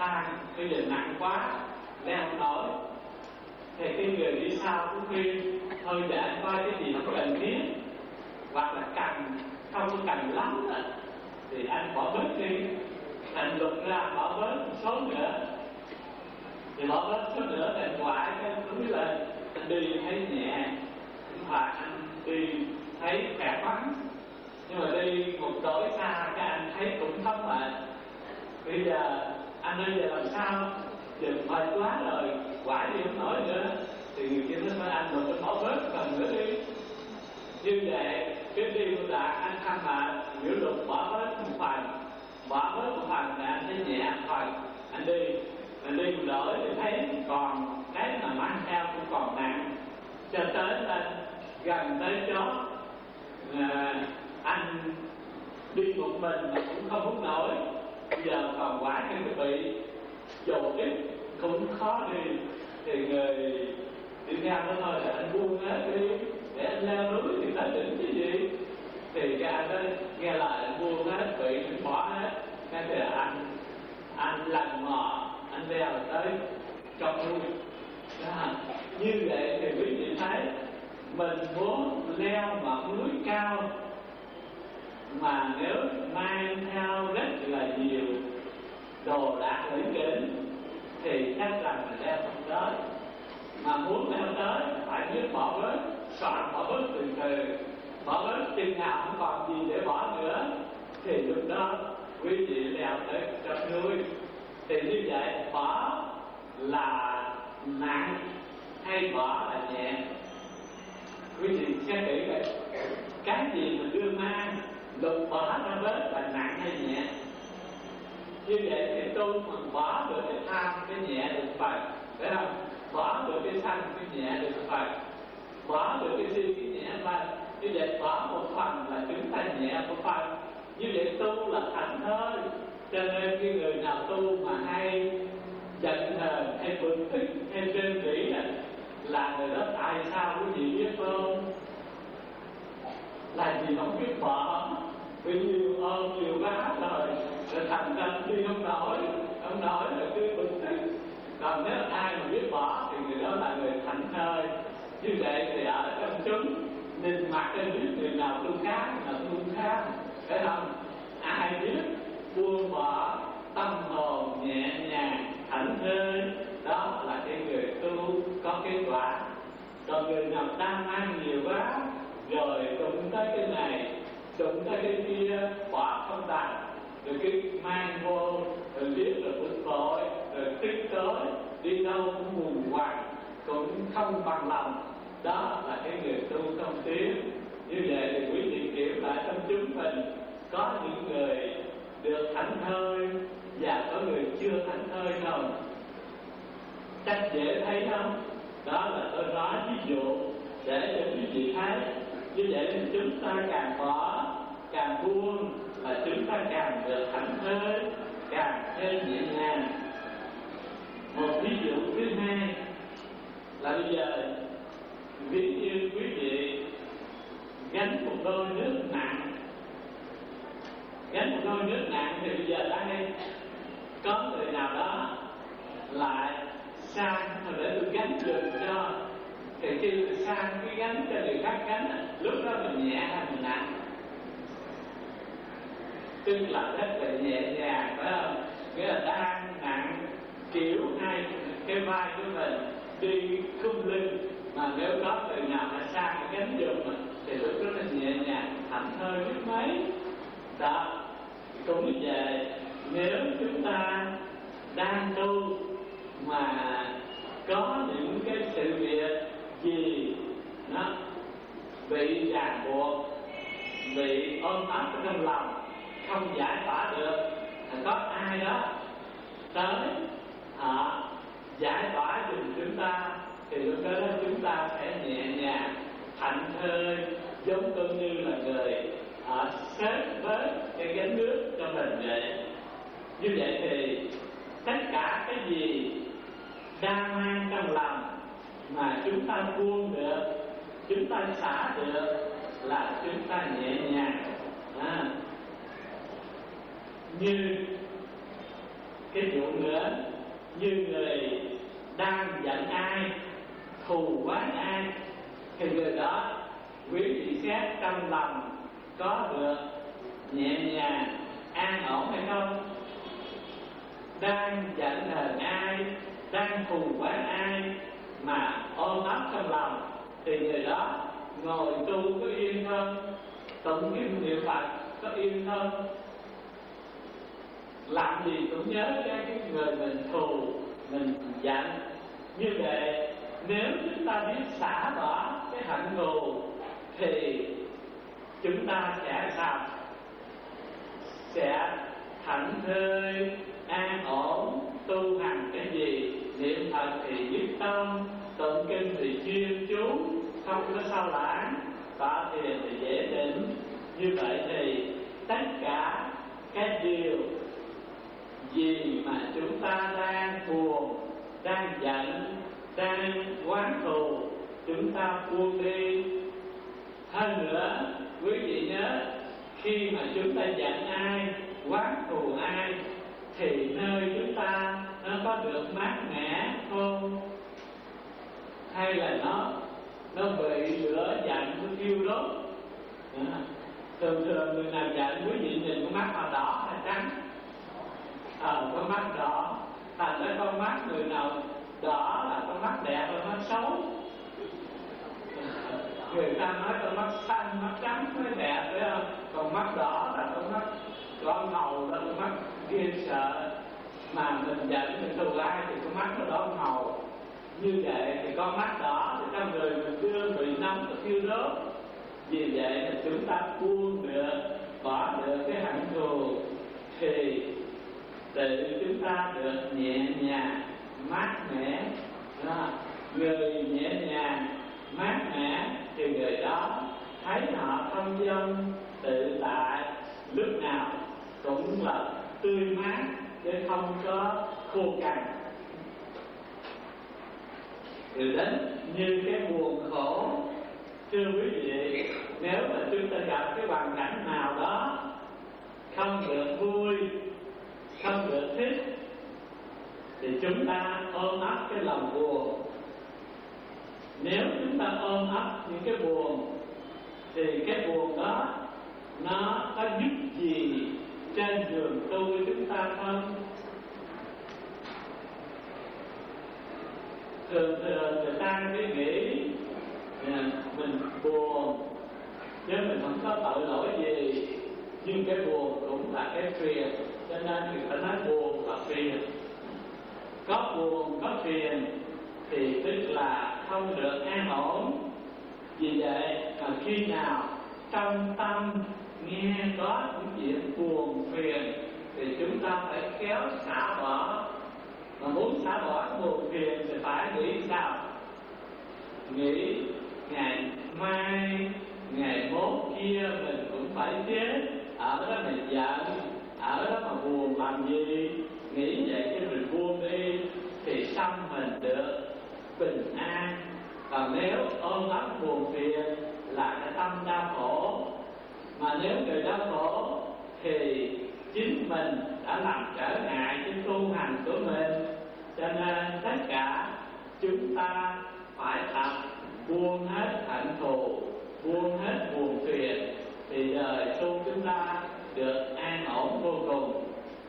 thang bây giờ nặng quá leo không nổi, thì cái người đi sau cũng khuyên thôi để anh coi cái gì không cần thiết, hoặc là cần không có cần lắm đó, thì anh bỏ bớt đi, anh lục ra bỏ bớt một số nữa, thì bỏ bớt số nữa thì anh quải cái túi lên, anh đi thấy nhẹ, hoặc anh đi thấy khỏe khoắn, nhưng mà đi một đổi xa cái anh thấy cũng không mệt. Bây giờ anh bây giờ làm sao giờ mệt quá rồi quải đi không nổi nữa, thì người kia nói anh rồi tôi bỏ bớt phần nữa đi. Như vậy cái điều là anh tham mệt, nếu lục bỏ bớt một phần, bỏ bớt một phần là anh thấy nhẹ phần, anh đi anh đi một đổi thì thấy còn cái mà mang theo cũng còn nặng, cho tới lên gần tới chỗ à, anh đi một mình mà cũng không hút nổi, bây giờ còn quá cái bị dầu ít cũng khó đi, thì người đi theo nó thôi là anh buông hết đi để anh leo núi thì tới đỉnh cái gì, thì cái anh đó nghe lời anh buông hết, bị anh bỏ hết, cái thì anh anh lần mò anh leo tới trong núi. Như vậy thì quý vị thấy mình muốn leo ngọn núi cao mà nếu mang theo rất là nhiều đồ đạc lĩnh kỉnh thì chắc rằng là leo không tới, mà muốn leo tới phải biết bỏ bớt, soạn bỏ bớt từ từ, bỏ bớt chừng nào không còn gì để bỏ nữa, thì lúc đó quý vị leo tới trong núi. Thì như vậy bỏ là nặng hay bỏ là nhẹ? Quý vị xét kỹ vậy, cái gì mà đưa mang lục bỏ ra bớt là nặng hay nhẹ? Như vậy thì tu mà bỏ được cái tham cái nhẹ được phần, phải không? Bỏ được cái sân cái nhẹ được phần, bỏ được cái si cái nhẹ phần. Như vậy bỏ một phần là chúng ta nhẹ một phần. Như vậy tu là thảnh thơi. Cho nên cái người nào tu mà hay giận hờn hay bực tức hay rên rỉ là người đó tại sao quý vị biết không? Là vì không biết bỏ, vì nhiều ôm nhiều quá rồi, rồi thành ra đi không nổi, không nổi là cứ bực tức. Còn nếu ai mà biết bỏ thì người đó là người thảnh thơi. Như vậy thì ở trong chúng nhìn mặt trên biết người nào tu khác, nào tu khác, phải không? Ai biết buông bỏ tâm hồn nhẹ nhàng thảnh thơi, đó là cái người tu có kết quả. Còn người nào đang mang nhiều quá rồi đụng tới cái này đụng tới cái kia bỏ không đặt, rồi cái mang vô rồi biết rồi bực bội rồi tức tối, đi đâu cũng buồn hoảng, cũng không bằng lòng, đó là cái người tu không tiến. Như vậy thì quý vị kiểm lại trong chúng mình có những người được thảnh thơi và có người chưa thảnh thơi không? Chắc dễ thấy không? Đó là tôi nói ví dụ để cho quý vị thấy. Như vậy thì chúng ta càng bỏ, càng buông là chúng ta càng được thảnh thơi, càng thêm nhẹ nhàng. Một ví dụ thứ hai là bây giờ ví như quý vị gánh một đôi nước nặng, gánh một đôi nước nặng thì bây giờ đây có người nào đó lại sang rồi để tôi gánh giùm cho, thì khi sang cái gánh cho người khác gánh, lúc đó mình nhẹ hay mình nặng? Tức là rất là nhẹ nhàng, phải không? Nghĩa là đang nặng kiểu hai cái vai của mình đi khum lưng, mà nếu có người nào mà sang cái gánh giùm thì lúc đó nó nhẹ nhàng thảnh thơi biết mấy. Đó cũng như vậy, nếu chúng ta đang tu mà có những cái sự việc gì nó bị ràng buộc, bị ôm ấp ở trong lòng, không giải tỏa được, có ai đó tới họ giải tỏa giùm chúng ta, thì lúc đó chúng ta sẽ nhẹ nhàng thảnh thơi, giống tương như là người họ xếp bớt cái gánh nước cho mình vậy. Như vậy thì tất cả cái gì đang mang trong lòng mà chúng ta buông được, chúng ta xả được là chúng ta nhẹ nhàng. À, như cái vụ nữa, như người đang giận ai, thù oán ai, thì người đó quý vị xét trong lòng có được nhẹ nhàng an ổn hay không? Đang giận hờn ai, đang thù oán ai mà ôm ấp trong lòng thì người đó ngồi tu có yên không? Tụng kinh niệm Phật có yên không? Làm gì cũng nhớ cái người mình thù, mình giận. Như vậy nếu chúng ta biết xả bỏ cái hận thù thì chúng ta sẽ sao? Sẽ thảnh thơi, an ổn, tu hành cái gì, niệm Phật thì nhất tâm, tụng kinh thì chuyên chú, không có sao lãng, tọa thiền thì dễ định. Như vậy thì tất cả cái điều gì mà chúng ta đang buồn, đang giận, đang oán thù, chúng ta buông đi. Hơn nữa, quý vị nhớ, khi mà chúng ta giận ai, oán thù ai, thì nơi chúng ta nó có được mát mẻ không? Hay là nó nó bị lửa giận nó thiêu đốt? À, thường thường người nào giận, quý vị nhìn con mắt họ đỏ hay trắng? Ờ, con mắt đỏ. Thành ra con mắt người nào đỏ là con mắt đẹp là mắt xấu. Người ta nói con mắt xanh, mắt trắng mới đẹp, phải không? Còn mắt đỏ là con mắt đỏ ngầu, là con mắt ghê sợ. Mà mình giận mình thù ai thì con mắt nó đỏ ngầu. Như vậy thì con mắt đỏ thì trong người mình đưa bị nóng và thiêu đốt. Vì vậy là chúng ta buông được, bỏ được cái hận thù thì tự chúng ta được nhẹ nhàng, mát mẻ. Đó. Người nhẹ nhàng, mát mẻ thì người đó thấy họ thông dong, tự tại, lúc nào cũng là tươi mát chứ không có khô cằn. Rồi đến như cái buồn khổ, thưa quý vị, nếu mà chúng ta gặp cái hoàn cảnh nào đó không được vui, không được thích, thì chúng ta ôm ấp cái lòng buồn. Nếu chúng ta ôm ấp những cái buồn thì cái buồn đó nó có giúp gì trên đường tu của chúng ta không? Thường thường người ta cứ nghĩ mình buồn chứ mình không có tội lỗi gì, nhưng cái buồn cũng là cái phiền, cho nên người ta nói buồn là phiền. Có buồn có phiền thì tức là không được an ổn. Vì vậy mà khi nào trong tâm nghe có những chuyện buồn phiền thì chúng ta phải khéo xả bỏ. Mà muốn xả bỏ buồn phiền thì phải nghĩ sao? Nghĩ ngày mai, ngày mốt kia mình cũng phải chết, ở đó mình giận, ở đó mà buồn làm gì? Nghĩ vậy chứ mình buông đi thì tâm mình được bình an. Còn nếu ôm ấp buồn phiền là cái tâm đau khổ. Mà nếu người đau khổ thì chính mình đã làm trở ngại cho tu hành của mình. Cho nên tất cả chúng ta phải tập buông hết hận thù, buông hết buồn phiền thì đời tu chúng ta được an ổn vô cùng.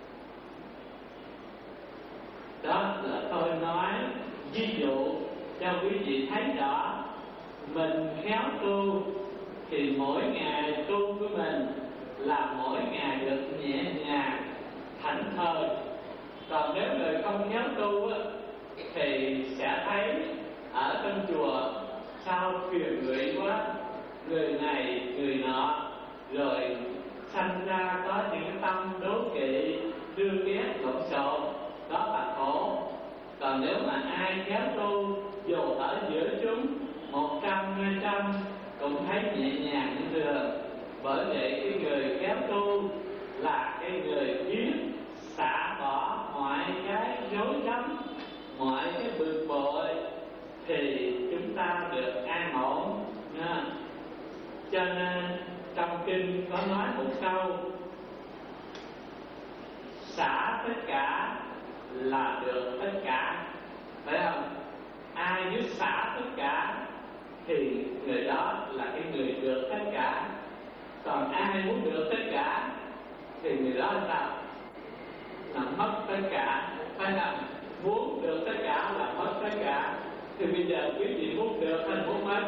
Đó là tôi nói ví dụ cho quý vị thấy rõ. Mình khéo tu thì mỗi ngày tu của mình là mỗi ngày được nhẹ nhàng, thảnh thơi. Còn nếu người không khéo tu thì sẽ thấy ở trong chùa sao phiền lụy quá, người này người nọ, rồi sanh ra có những tâm đố kỵ, thương ghét, lộn xộn, đó là khổ. Còn nếu mà ai khéo tu, dù ở giữa chúng một trăm hai trăm cũng thấy nhẹ nhàng như thường. Bởi vậy cái người khéo tu là cái người biết xả bỏ mọi cái dối rắm, mọi cái bực bội thì chúng ta được an ổn nha. Cho nên trong kinh có nói một câu: xả tất cả là được tất cả, phải không? Ai biết xả tất cả thì người đó là cái người được tất cả. Còn ai muốn được tất cả thì người đó là sao? Là mất tất cả, phải không? Muốn được tất cả là mất tất cả. Thì bây giờ quý vị muốn được hay muốn mất?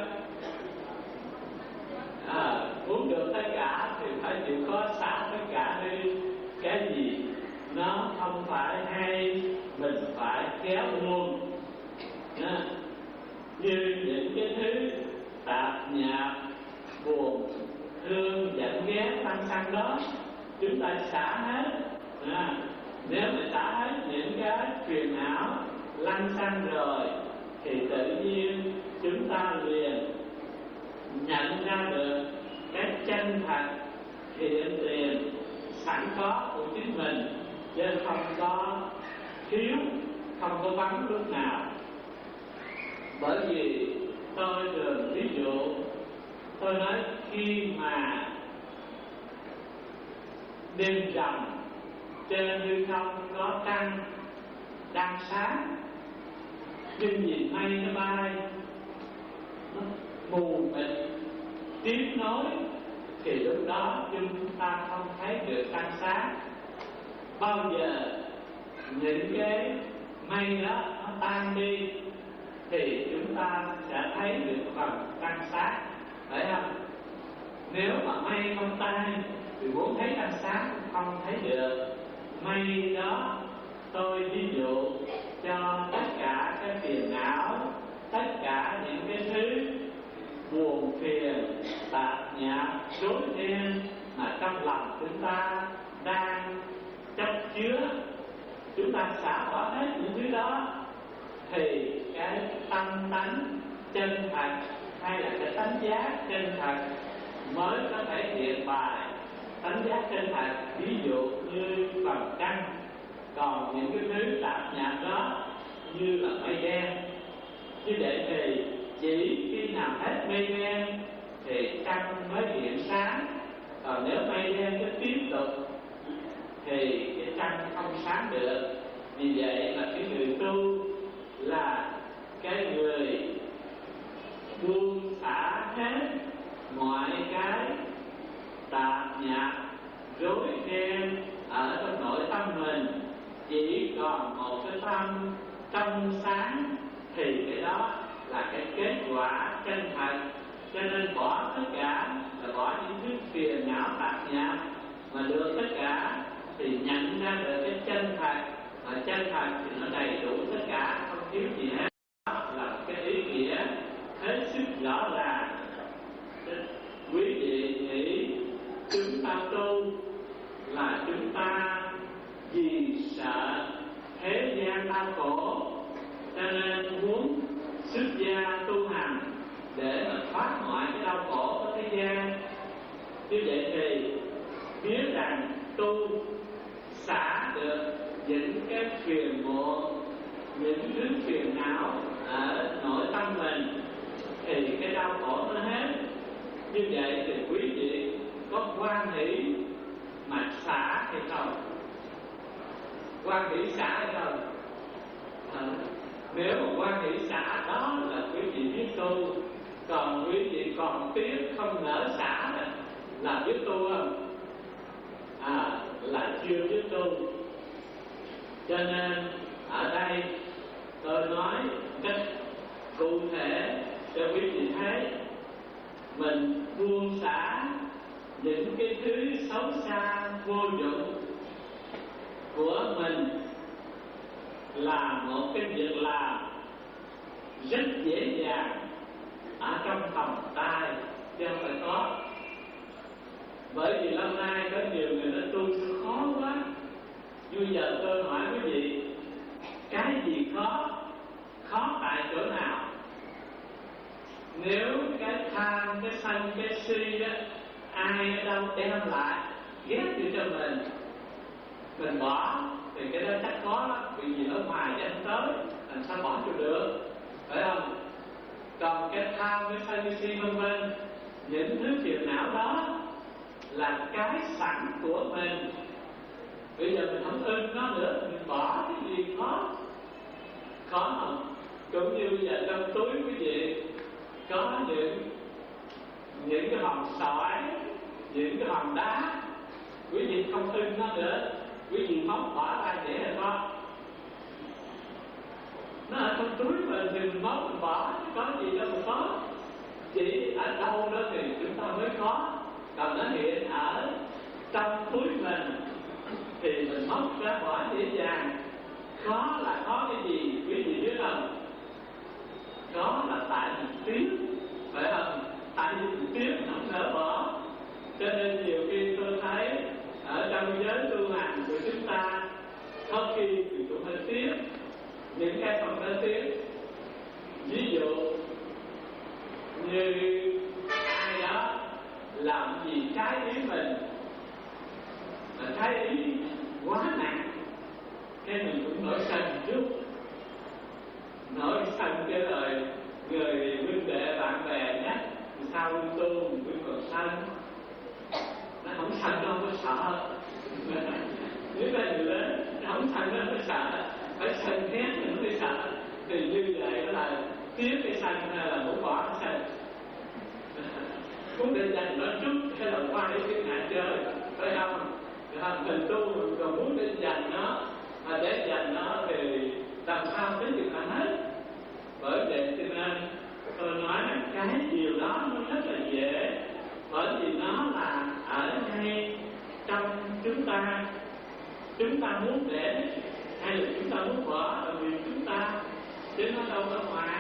À, muốn được tất cả thì phải chịu khó xả tất cả đi. Cái gì nó không phải hay mình phải kéo buông. À, như những cái thứ tạp nhạp, buồn, thương, giận, ghét, tăng sanh đó, chúng ta xả hết. À, nếu mà xả hết những cái phiền não lăng xăng rồi thì tự nhiên chúng ta liền nhận ra được cái chân thật hiện tiền sẵn có của chính mình, chứ không có thiếu, không có vắng lúc nào. Bởi vì tôi thường ví dụ, tôi nói khi mà đêm rằm trên hư không có trăng đang sáng, nhưng nhìn mây nó bay, nó mù mịt tiếng nói, thì lúc đó chúng ta không thấy được trăng sáng. Bao giờ những cái mây đó nó tan đi thì chúng ta sẽ thấy được phần trăng sáng, phải không? Nếu mà mây không tan thì muốn thấy trăng sáng cũng không thấy được. Mây đó tôi ví dụ cho tất cả các phiền não, tất cả những cái thứ buồn phiền, tạp nhạp, rối ren mà trong lòng chúng ta đang chấp chứa, chúng ta xả bỏ hết những thứ đó thì cái tâm tánh chân thật hay là cái tánh giác chân thật mới có thể hiện bài tánh giác chân thật. Ví dụ như phần trăng. Còn những cái thứ tạp nhạp đó như là mây đen, như vậy thì chỉ khi nào hết mây đen thì trăng mới hiện sáng. Còn nếu mây đen cứ tiếp tục thì cái trăng không sáng được. Vì vậy là cái người tu là cái người buông xả hết mọi cái tạp nhạp rối ren ở trong nội tâm mình, chỉ còn một cái tâm trong sáng thì cái đó là cái kết quả chân thật. Cho nên bỏ tất cả là bỏ những thứ phiền não tạp nhạp, mà được tất cả thì nhận ra được cái chân thật. Và chân thật thì nó đầy đủ tất cả, không thiếu gì hết. Đó là cái ý nghĩa hết sức rõ ràng. Quý vị nghĩ chúng ta tu là chúng ta vì sợ thế gian đau khổ cho nên muốn xuất gia tu hành để mà thoát mọi cái đau khổ của thế gian. Như vậy thì biết rằng tu xả được những cái phiền muộn, những thứ phiền não ở nội tâm mình thì cái đau khổ nó hết. Như vậy thì quý vị có hoan hỷ mà xả hay không? Hoan hỷ xả hay không? À, nếu mà hoan hỷ xả đó là quý vị biết tu. Còn quý vị còn tiếc không nỡ xả là biết tu không? À, là chưa biết tu. Cho nên ở đây tôi nói cách cụ thể cho quý vị thấy, mình buông xả những cái thứ xấu xa vô dụng của mình là một cái việc làm rất dễ dàng ở trong tầm tay, chứ không phải khó. Bởi vì lâu nay có nhiều người đã tu khó quá. Bây giờ tôi hỏi quý vị, cái gì khó? Khó tại chỗ nào? Nếu cái tham, cái sân, cái si đó ai ở đâu đem lại ghét cho cho mình, mình bỏ thì cái đó chắc khó lắm. Vì gì ở ngoài cho anh tới, làm sao bỏ cho được, phải không? Còn cái tham, cái sân, cái si vân vân, những thứ phiền não đó là cái sẵn của mình, Bây giờ mình không ưng nó nữa, mình bỏ cái gì khó. Khó không? Cũng như bây giờ trong túi quý vị có những những cái hòn sỏi, những cái hòn đá, quý vị không ưng nó nữa, quý vị móc bỏ ra để là có. Nó ở trong túi mình thì mình móc mình bỏ, chứ có gì đâu mà có. Chỉ ở đâu đó thì chúng ta mới có. Còn nó hiện ở trong túi mình thì mình móc ra bỏ dễ dàng. Khó là khó cái gì quý vị biết không? Khó là tại mình tiếc, phải không? Tại vì mình tiếc không nỡ bỏ. Cho nên nhiều khi tôi thấy ở trong giới tu hành của chúng ta có khi thì cũng hơi tiếc những cái không có tiếc. Ví dụ như ai đó làm gì trái ý mình, mà trái ý quá nặng, cái mình cũng nổi sân chút, nổi sân cái lời người huynh đệ bạn bè nhắc sao tu mình cũng còn sân. Nó không sân nó không có sợ. Nếu là người lớn nó không sân nó không có sợ, phải sân thét thì nó mới sợ. Thì như vậy đó là tiếp cái sân hay là muốn bỏ cái sân. Muốn để dành nó chút hay là qua cái chuyện hạ chơi, phải không? Mình tu mình còn muốn để dành nó, mà để dành nó thì làm sao đến được cả hết. Bởi vậy cho nên tôi nói là cái điều đó nó rất là dễ, bởi vì nó là ở ngay trong chúng ta. Chúng ta muốn để hay là chúng ta muốn bỏ là vì chúng ta, chứ nó đâu ở ngoài.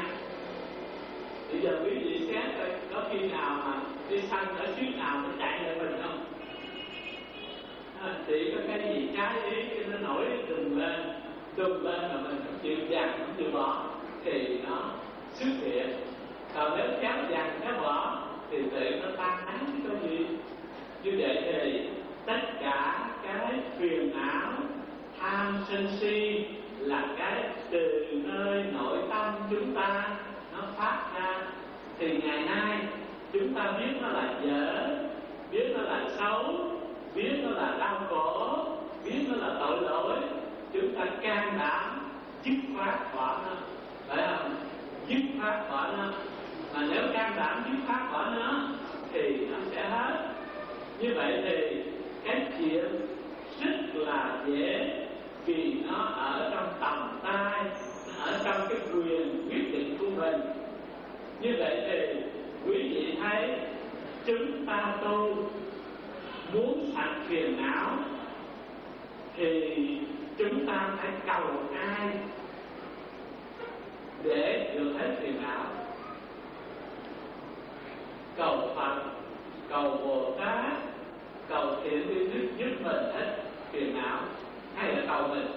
Bây giờ quý vị xét coi có khi nào mà đi săn ở phía nào nó chạy lại mình không? À, chỉ có cái gì trái ý nó nổi đùng lên, đùng lên mà mình không chịu dằn, không chịu bỏ thì nó xuất hiện. Còn nếu kéo dằn kéo bỏ thì tự nó tan tán chứ có gì. Như vậy thì tất cả cái phiền não tham sân si là cái từ nơi nội tâm chúng ta nó phát ra. Thì ngày nay chúng ta biết nó là dở, biết nó là xấu, biết nó là đau khổ, biết nó là tội lỗi, chúng ta can đảm dứt khoát bỏ nó, phải không? Dứt khoát bỏ nó. Mà nếu can đảm dứt khoát bỏ nó thì nó sẽ hết. Như vậy thì cái chuyện rất là dễ, vì nó ở trong tầm tay, nó ở trong cái quyền quyết định của mình. Như vậy thì quý vị thấy chúng ta tu muốn sạch phiền não thì chúng ta phải cầu ai để được hết phiền não? Cầu Phật, cầu Bồ Tát, cầu thiện tri thức giúp mình hết phiền não, hay là cầu mình?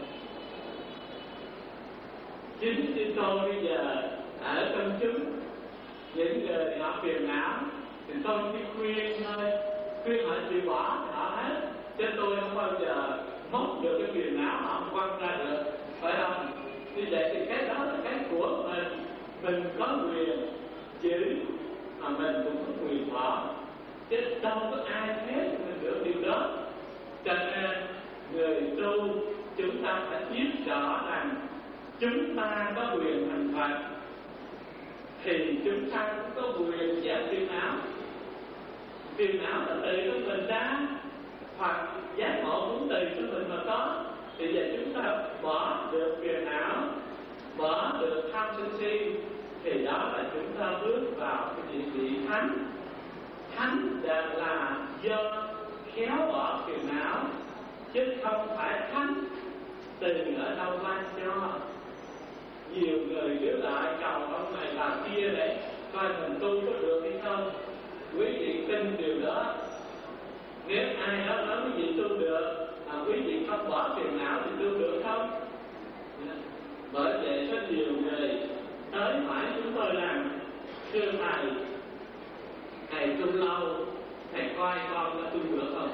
Chính như tôi bây giờ ở trong chúng những người họ phiền não thì tôi chỉ khuyên thôi, khuyên họ chịu bỏ thì họ hết, chứ tôi không bao giờ móc được cái phiền não họ không quăng ra được, phải không? Như vậy thì cái đó là cái của mình, mình có quyền giữ mà mình cũng có quyền bỏ, chứ đâu có ai phép mình được điều đó. Cho nên người tu chúng ta phải biết rõ rằng chúng ta có quyền thành Phật thì chúng ta cũng có quyền giảm phiền não. Phiền não là từ của mình ra, hoặc giác ngộ cũng từ của mình mà có. Thì giờ chúng ta bỏ được phiền não, bỏ được tham sân si, thì đó là chúng ta bước vào cái địa vị thánh. Thánh là do khéo bỏ phiền não, chứ không phải thánh từ ở đâu ban cho. Nhiều người cứ lại cầu ông này bà kia đấy, coi mình tu có được hay không. Quý vị tin điều đó. Nếu ai đó nói quý vị tu được mà quý vị không bỏ phiền não thì tu được không? Bởi vậy có nhiều người tới hỏi chúng tôi rằng: thưa thầy, thầy tu lâu, thầy coi con có tu được không?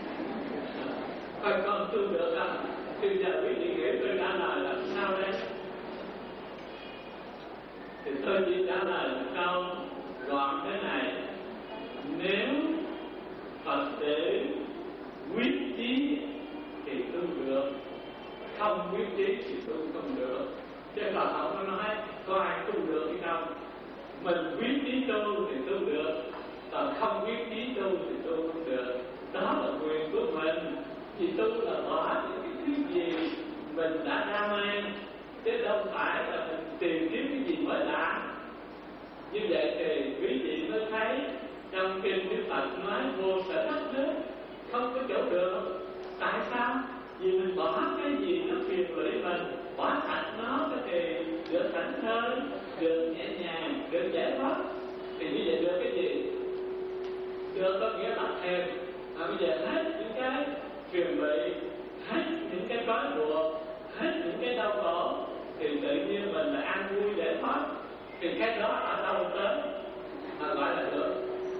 Coi con tu được không? Bây giờ quý vị nghĩ tôi trả lời làm sao đây? Thì tôi chỉ trả lời một câu gọn thế này: nếu Phật tử quyết chí thì tu không quyết chí thì tu không được. Chứ còn không có nói có ai tu được hay không. Mình quyết chí tu thì tu được, còn không quyết chí tu thì tu không được. Đó là quyền của mình. Thì tu là bỏ những cái thứ gì mình đã đam mê, chứ đâu phải là mình tìm kiếm cái gì mới lạ. Như vậy thì quý vị mới thấy trong kinh Đức Phật nói vô sở đắc nước, không có chỗ được. Tại sao? Vì mình bỏ cái gì nó phiền lụy mình, bỏ sạch nó thì được thảnh thơi, được nhẹ nhàng, được giải thoát. Thì như vậy được cái gì? Được có nghĩa là thêm. Mà bây giờ hết những cái phiền lụy, hết những cái trói buộc, hết những cái đau khổ, thì tự nhiên mình là an vui giải thoát. Thì cái đó ở đâu tới mà gọi là được?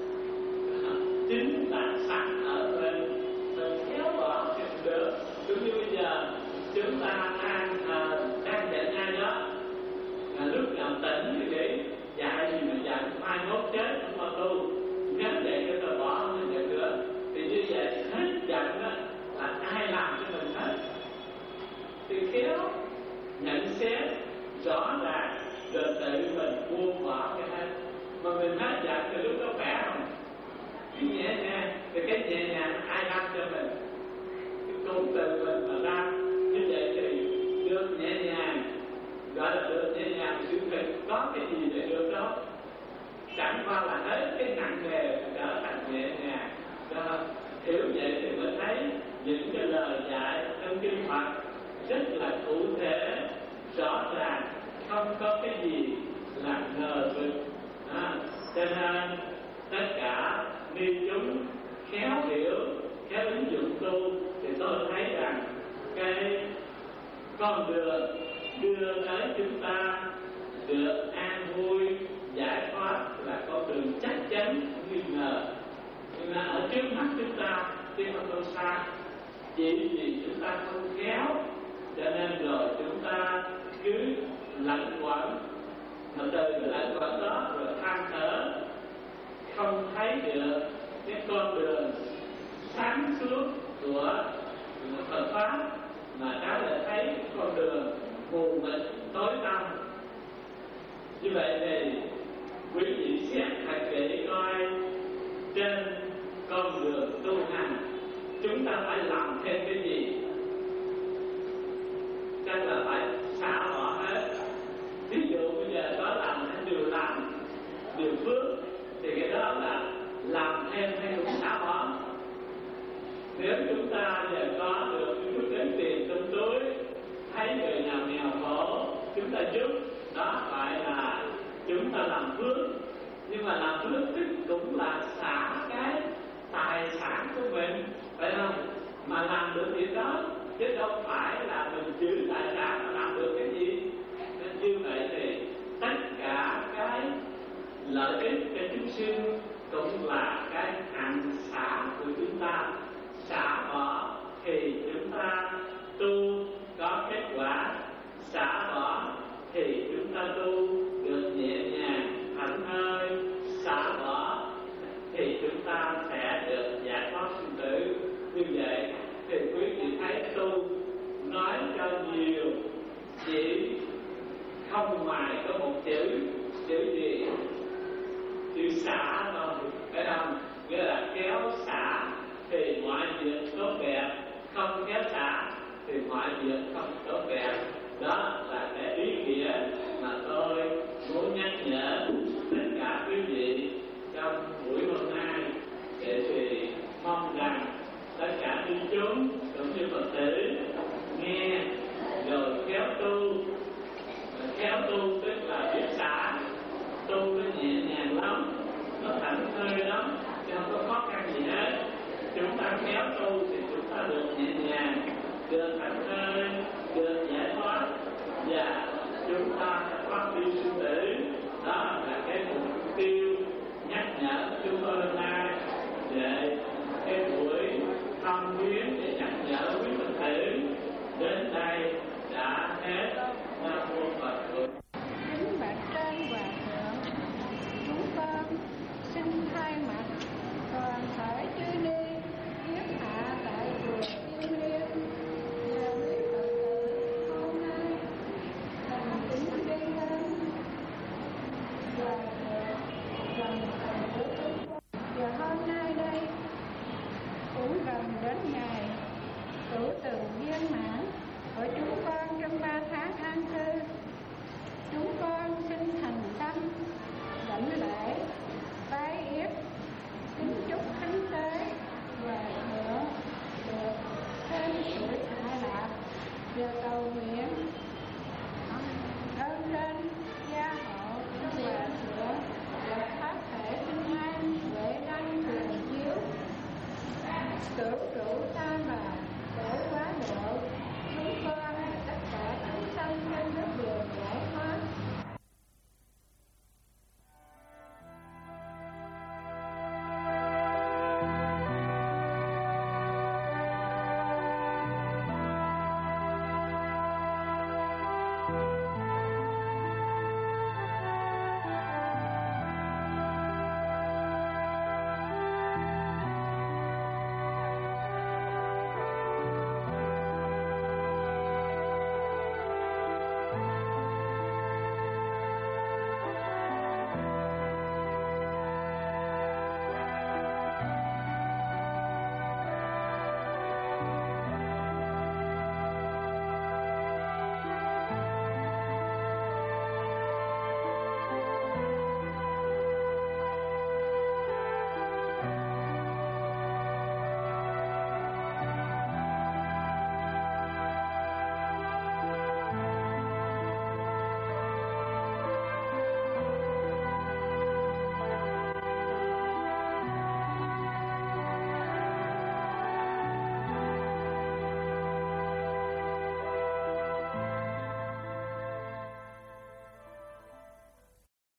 Chính là sẵn ở mình, mình kéo bỏ thì được. Giống như bây giờ chúng ta đang à, đang dạy ai đó, à, lúc nào tỉnh thì nghĩ dạy gì mà dạy mai mốt chết không mà tu, nếu vậy cái rồi bỏ không dạy nữa. Thì như vậy hết giận đó là ai làm cho mình hết. Thì kéo nhận xét rõ ràng rồi tự mình buông bỏ cái hết. Mà mình hết giận thì lúc đó khỏe không? Cái nhẹ nhàng, thì cái nhẹ nhàng ai làm cho mình? Cái cũng từ mình mà ra. Như vậy thì được nhẹ nhàng, gọi là được nhẹ nhàng sự việc có cái gì để được đó. Chẳng qua là hết cái nặng nề trở thành nhẹ nhàng. Đó. Hiểu vậy thì mới thấy những cái lời dạy trong kinh Phật rất là cụ thể, rõ ràng, không có cái gì là ngờ vực. À, cho nên tất cả ni chúng khéo hiểu, khéo ứng dụng tu thì tôi thấy rằng cái con đường đưa tới chúng ta được an vui giải thoát là con đường chắc chắn, không nghi ngờ. Nhưng mà ở trước mắt chúng ta chứ không đâu xa. Chỉ vì chúng ta không khéo cho nên rồi chúng ta cứ lẩn quẩn, mà từ cái lẩn quẩn đó rồi than thở, không thấy được cái con đường sáng suốt của Phật pháp, mà trái lại thấy con đường mù mịt tối tăm. Như vậy thì quý vị xét thật kỹ coi trên con đường tu hành chúng ta phải làm thêm cái gì. Chắc là phải xả bỏ hết. Ví dụ bây giờ có làm điều làm, điều phước, thì cái đó là làm thêm hay cũng xả bỏ. Nếu chúng ta giờ có được chút đến tiền trong túi, thấy người nào nghèo khổ, chúng ta giúp, đó phải là chúng ta làm phước. Nhưng mà làm phước tức cũng là xả cái tài sản của mình, phải không? Mà làm được việc đó, chứ đâu phải là mình giữ tài sản mà làm được cái gì. Nên như vậy thì tất cả cái lợi ích cho chúng sinh cũng là cái hạnh xả của chúng ta. Xả bỏ thì chúng ta tu có kết quả, xả bỏ thì chúng ta tu được nhẹ nhàng, thảnh thơi. Xả bỏ thì chúng ta sẽ được giải thoát sinh tử. Như vậy thì quý vị thấy tu nói cho nhiều, chỉ không ngoài có một chữ, chữ gì? Chữ xả thôi, phải không? Nghĩa là kéo xả thì mọi việc tốt đẹp, không sự viên mãn.